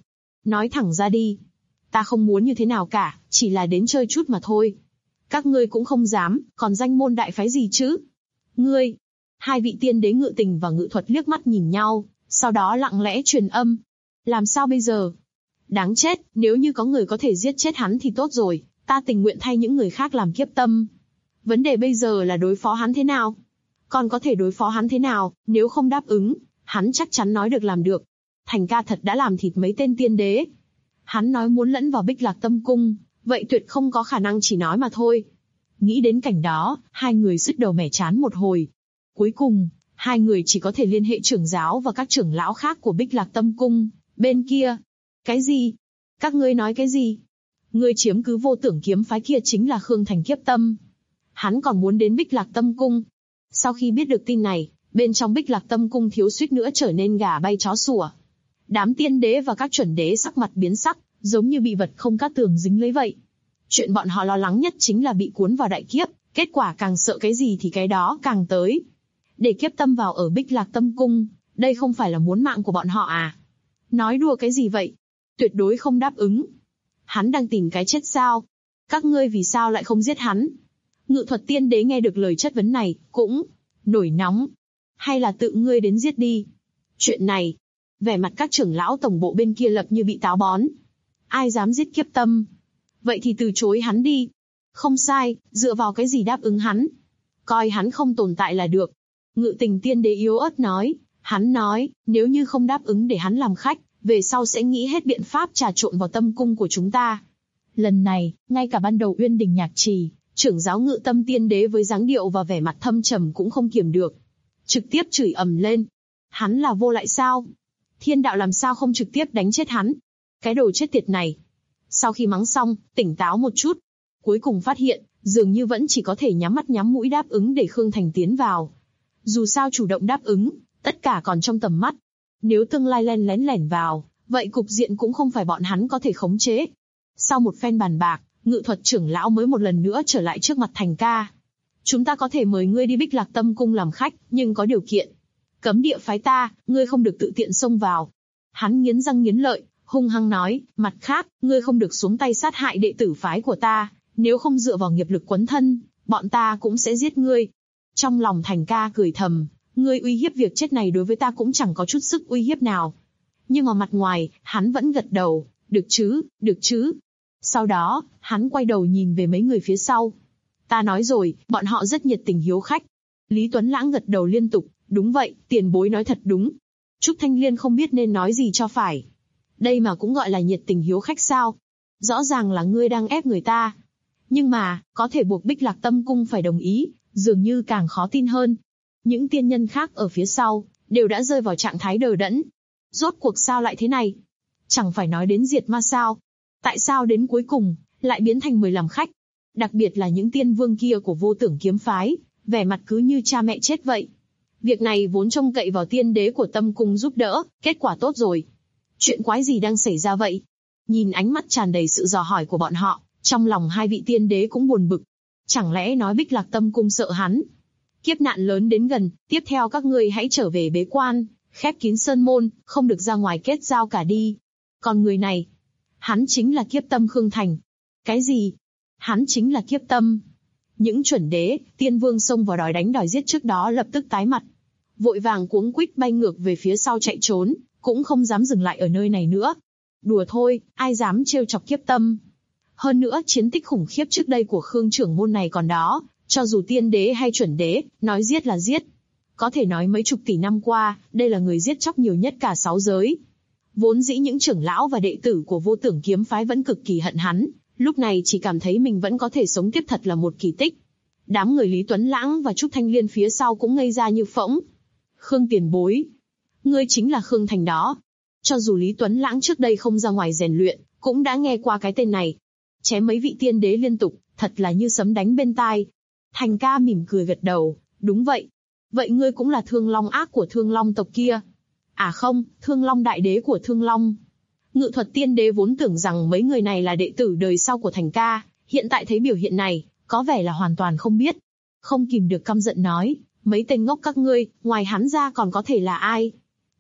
Nói thẳng ra đi. Ta không muốn như thế nào cả, chỉ là đến chơi chút mà thôi. Các ngươi cũng không dám, còn danh môn đại phái gì chứ? Ngươi! Hai vị tiên đế Ngự Tình và Ngự Thuật liếc mắt nhìn nhau, sau đó lặng lẽ truyền âm. Làm sao bây giờ? Đáng chết, nếu như có người có thể giết chết hắn thì tốt rồi, ta tình nguyện thay những người khác làm kiếp tâm. Vấn đề bây giờ là đối phó hắn thế nào? Còn có thể đối phó hắn thế nào, nếu không đáp ứng, hắn chắc chắn nói được làm được. Thành ca thật đã làm thịt mấy tên tiên đế. Hắn nói muốn lẫn vào Bích Lạc Tâm Cung, vậy tuyệt không có khả năng chỉ nói mà thôi. Nghĩ đến cảnh đó, hai người sứt đầu mẻ trán một hồi. Cuối cùng, hai người chỉ có thể liên hệ trưởng giáo và các trưởng lão khác của Bích Lạc Tâm Cung. Bên kia, cái gì? Các ngươi nói cái gì? Ngươi chiếm cứ Vô Tưởng kiếm phái kia chính là Khương Thành kiếp tâm. Hắn còn muốn đến Bích Lạc Tâm Cung. Sau khi biết được tin này, bên trong Bích Lạc Tâm Cung thiếu suýt nữa trở nên gà bay chó sủa. Đám tiên đế và các chuẩn đế sắc mặt biến sắc, giống như bị vật không cát tường dính lấy vậy. Chuyện bọn họ lo lắng nhất chính là bị cuốn vào đại kiếp, kết quả càng sợ cái gì thì cái đó càng tới. Để kiếp tâm vào ở Bích Lạc Tâm Cung, đây không phải là muốn mạng của bọn họ à? Nói đùa cái gì vậy? Tuyệt đối không đáp ứng. Hắn đang tìm cái chết sao? Các ngươi vì sao lại không giết hắn? Ngự Thuật tiên đế nghe được lời chất vấn này, cũng nổi nóng. Hay là tự ngươi đến giết đi? Chuyện này, vẻ mặt các trưởng lão tổng bộ bên kia lập như bị táo bón. Ai dám giết kiếp tâm? Vậy thì từ chối hắn đi. Không sai, dựa vào cái gì đáp ứng hắn? Coi hắn không tồn tại là được. Ngự Tình tiên đế yếu ớt nói. Hắn nói, nếu như không đáp ứng để hắn làm khách, về sau sẽ nghĩ hết biện pháp trà trộn vào tâm cung của chúng ta. Lần này, ngay cả ban đầu Uyên Đình Nhạc Trì, trưởng giáo Ngự Tâm tiên đế với dáng điệu và vẻ mặt thâm trầm cũng không kiềm được. Trực tiếp chửi ầm lên. Hắn là vô lại sao? Thiên đạo làm sao không trực tiếp đánh chết hắn? Cái đồ chết tiệt này. Sau khi mắng xong, tỉnh táo một chút. Cuối cùng phát hiện, dường như vẫn chỉ có thể nhắm mắt nhắm mũi đáp ứng để Khương Thành tiến vào. Dù sao chủ động đáp ứng, tất cả còn trong tầm mắt. Nếu tương lai len lén vào, vậy cục diện cũng không phải bọn hắn có thể khống chế. Sau một phen bàn bạc, Ngự Thuật trưởng lão mới một lần nữa trở lại trước mặt Thành ca. Chúng ta có thể mời ngươi đi Bích Lạc Tâm Cung làm khách, nhưng có điều kiện. Cấm địa phái ta, ngươi không được tự tiện xông vào. Hắn nghiến răng nghiến lợi, hung hăng nói, mặt khác, ngươi không được xuống tay sát hại đệ tử phái của ta, nếu không dựa vào nghiệp lực quấn thân, bọn ta cũng sẽ giết ngươi. Trong lòng Thành ca cười thầm, ngươi uy hiếp việc chết này đối với ta cũng chẳng có chút sức uy hiếp nào. Nhưng mà mặt ngoài, hắn vẫn gật đầu, được chứ, được chứ. Sau đó, hắn quay đầu nhìn về mấy người phía sau. Ta nói rồi, bọn họ rất nhiệt tình hiếu khách. Lý Tuấn Lãng gật đầu liên tục, đúng vậy, tiền bối nói thật đúng. Trúc Thanh Liên không biết nên nói gì cho phải. Đây mà cũng gọi là nhiệt tình hiếu khách sao? Rõ ràng là ngươi đang ép người ta. Nhưng mà, có thể buộc Bích Lạc Tâm Cung phải đồng ý, dường như càng khó tin hơn. Những tiên nhân khác ở phía sau, đều đã rơi vào trạng thái đờ đẫn. Rốt cuộc sao lại thế này? Chẳng phải nói đến diệt ma sao? Tại sao đến cuối cùng, lại biến thành 10 làm khách? Đặc biệt là những tiên vương kia của Vô Tưởng kiếm phái, vẻ mặt cứ như cha mẹ chết vậy. Việc này vốn trông cậy vào tiên đế của Tâm Cung giúp đỡ, kết quả tốt rồi. Chuyện quái gì đang xảy ra vậy? Nhìn ánh mắt tràn đầy sự dò hỏi của bọn họ, trong lòng hai vị tiên đế cũng buồn bực. Chẳng lẽ nói Bích Lạc Tâm Cung sợ hắn? Kiếp nạn lớn đến gần, tiếp theo các ngươi hãy trở về bế quan, khép kín sơn môn, không được ra ngoài kết giao cả đi. Còn người này, hắn chính là kiếp tâm Khương Thành. Cái gì? Hắn chính là kiếp tâm. Những chuẩn đế, tiên vương xông vào đòi đánh đòi giết trước đó lập tức tái mặt. Vội vàng cuống quýt bay ngược về phía sau chạy trốn, cũng không dám dừng lại ở nơi này nữa. Đùa thôi, ai dám trêu chọc kiếp tâm. Hơn nữa chiến tích khủng khiếp trước đây của Khương trưởng môn này còn đó, cho dù tiên đế hay chuẩn đế, nói giết là giết. Có thể nói mấy chục tỷ năm qua, đây là người giết chóc nhiều nhất cả 6 giới. Vốn dĩ những trưởng lão và đệ tử của Vô Tưởng kiếm phái vẫn cực kỳ hận hắn, lúc này chỉ cảm thấy mình vẫn có thể sống tiếp thật là một kỳ tích. Đám người Lý Tuấn Lãng và Trúc Thanh Liên phía sau cũng ngây ra như phỗng. Khương tiền bối, ngươi chính là Khương Thành đó. Cho dù Lý Tuấn Lãng trước đây không ra ngoài rèn luyện, cũng đã nghe qua cái tên này. Chém mấy vị tiên đế liên tục, thật là như sấm đánh bên tai. Thành ca mỉm cười gật đầu, đúng vậy. Vậy ngươi cũng là Thương Long ác của Thương Long tộc kia. À không, Thương Long đại đế của Thương Long. Ngự Thuật tiên đế vốn tưởng rằng mấy người này là đệ tử đời sau của Thành ca, hiện tại thấy biểu hiện này, có vẻ là hoàn toàn không biết. Không kìm được căm giận nói, mấy tên ngốc các ngươi, ngoài hắn ra còn có thể là ai?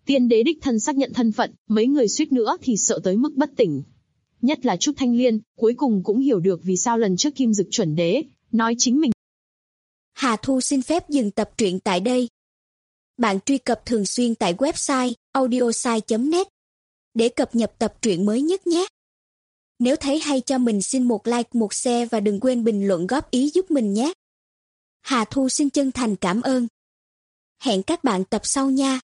Tiên đế đích thân xác nhận thân phận, mấy người suýt nữa thì sợ tới mức bất tỉnh. Nhất là Trúc Thanh Liên, cuối cùng cũng hiểu được vì sao lần trước Kim Dực chuẩn đế nói chính mình. Hà Thu xin phép dừng tập truyện tại đây. Bạn truy cập thường xuyên tại website audiosai.net để cập nhật tập truyện mới nhất nhé. Nếu thấy hay cho mình xin một like, một share và đừng quên bình luận góp ý giúp mình nhé. Hà Thu xin chân thành cảm ơn. Hẹn các bạn tập sau nha.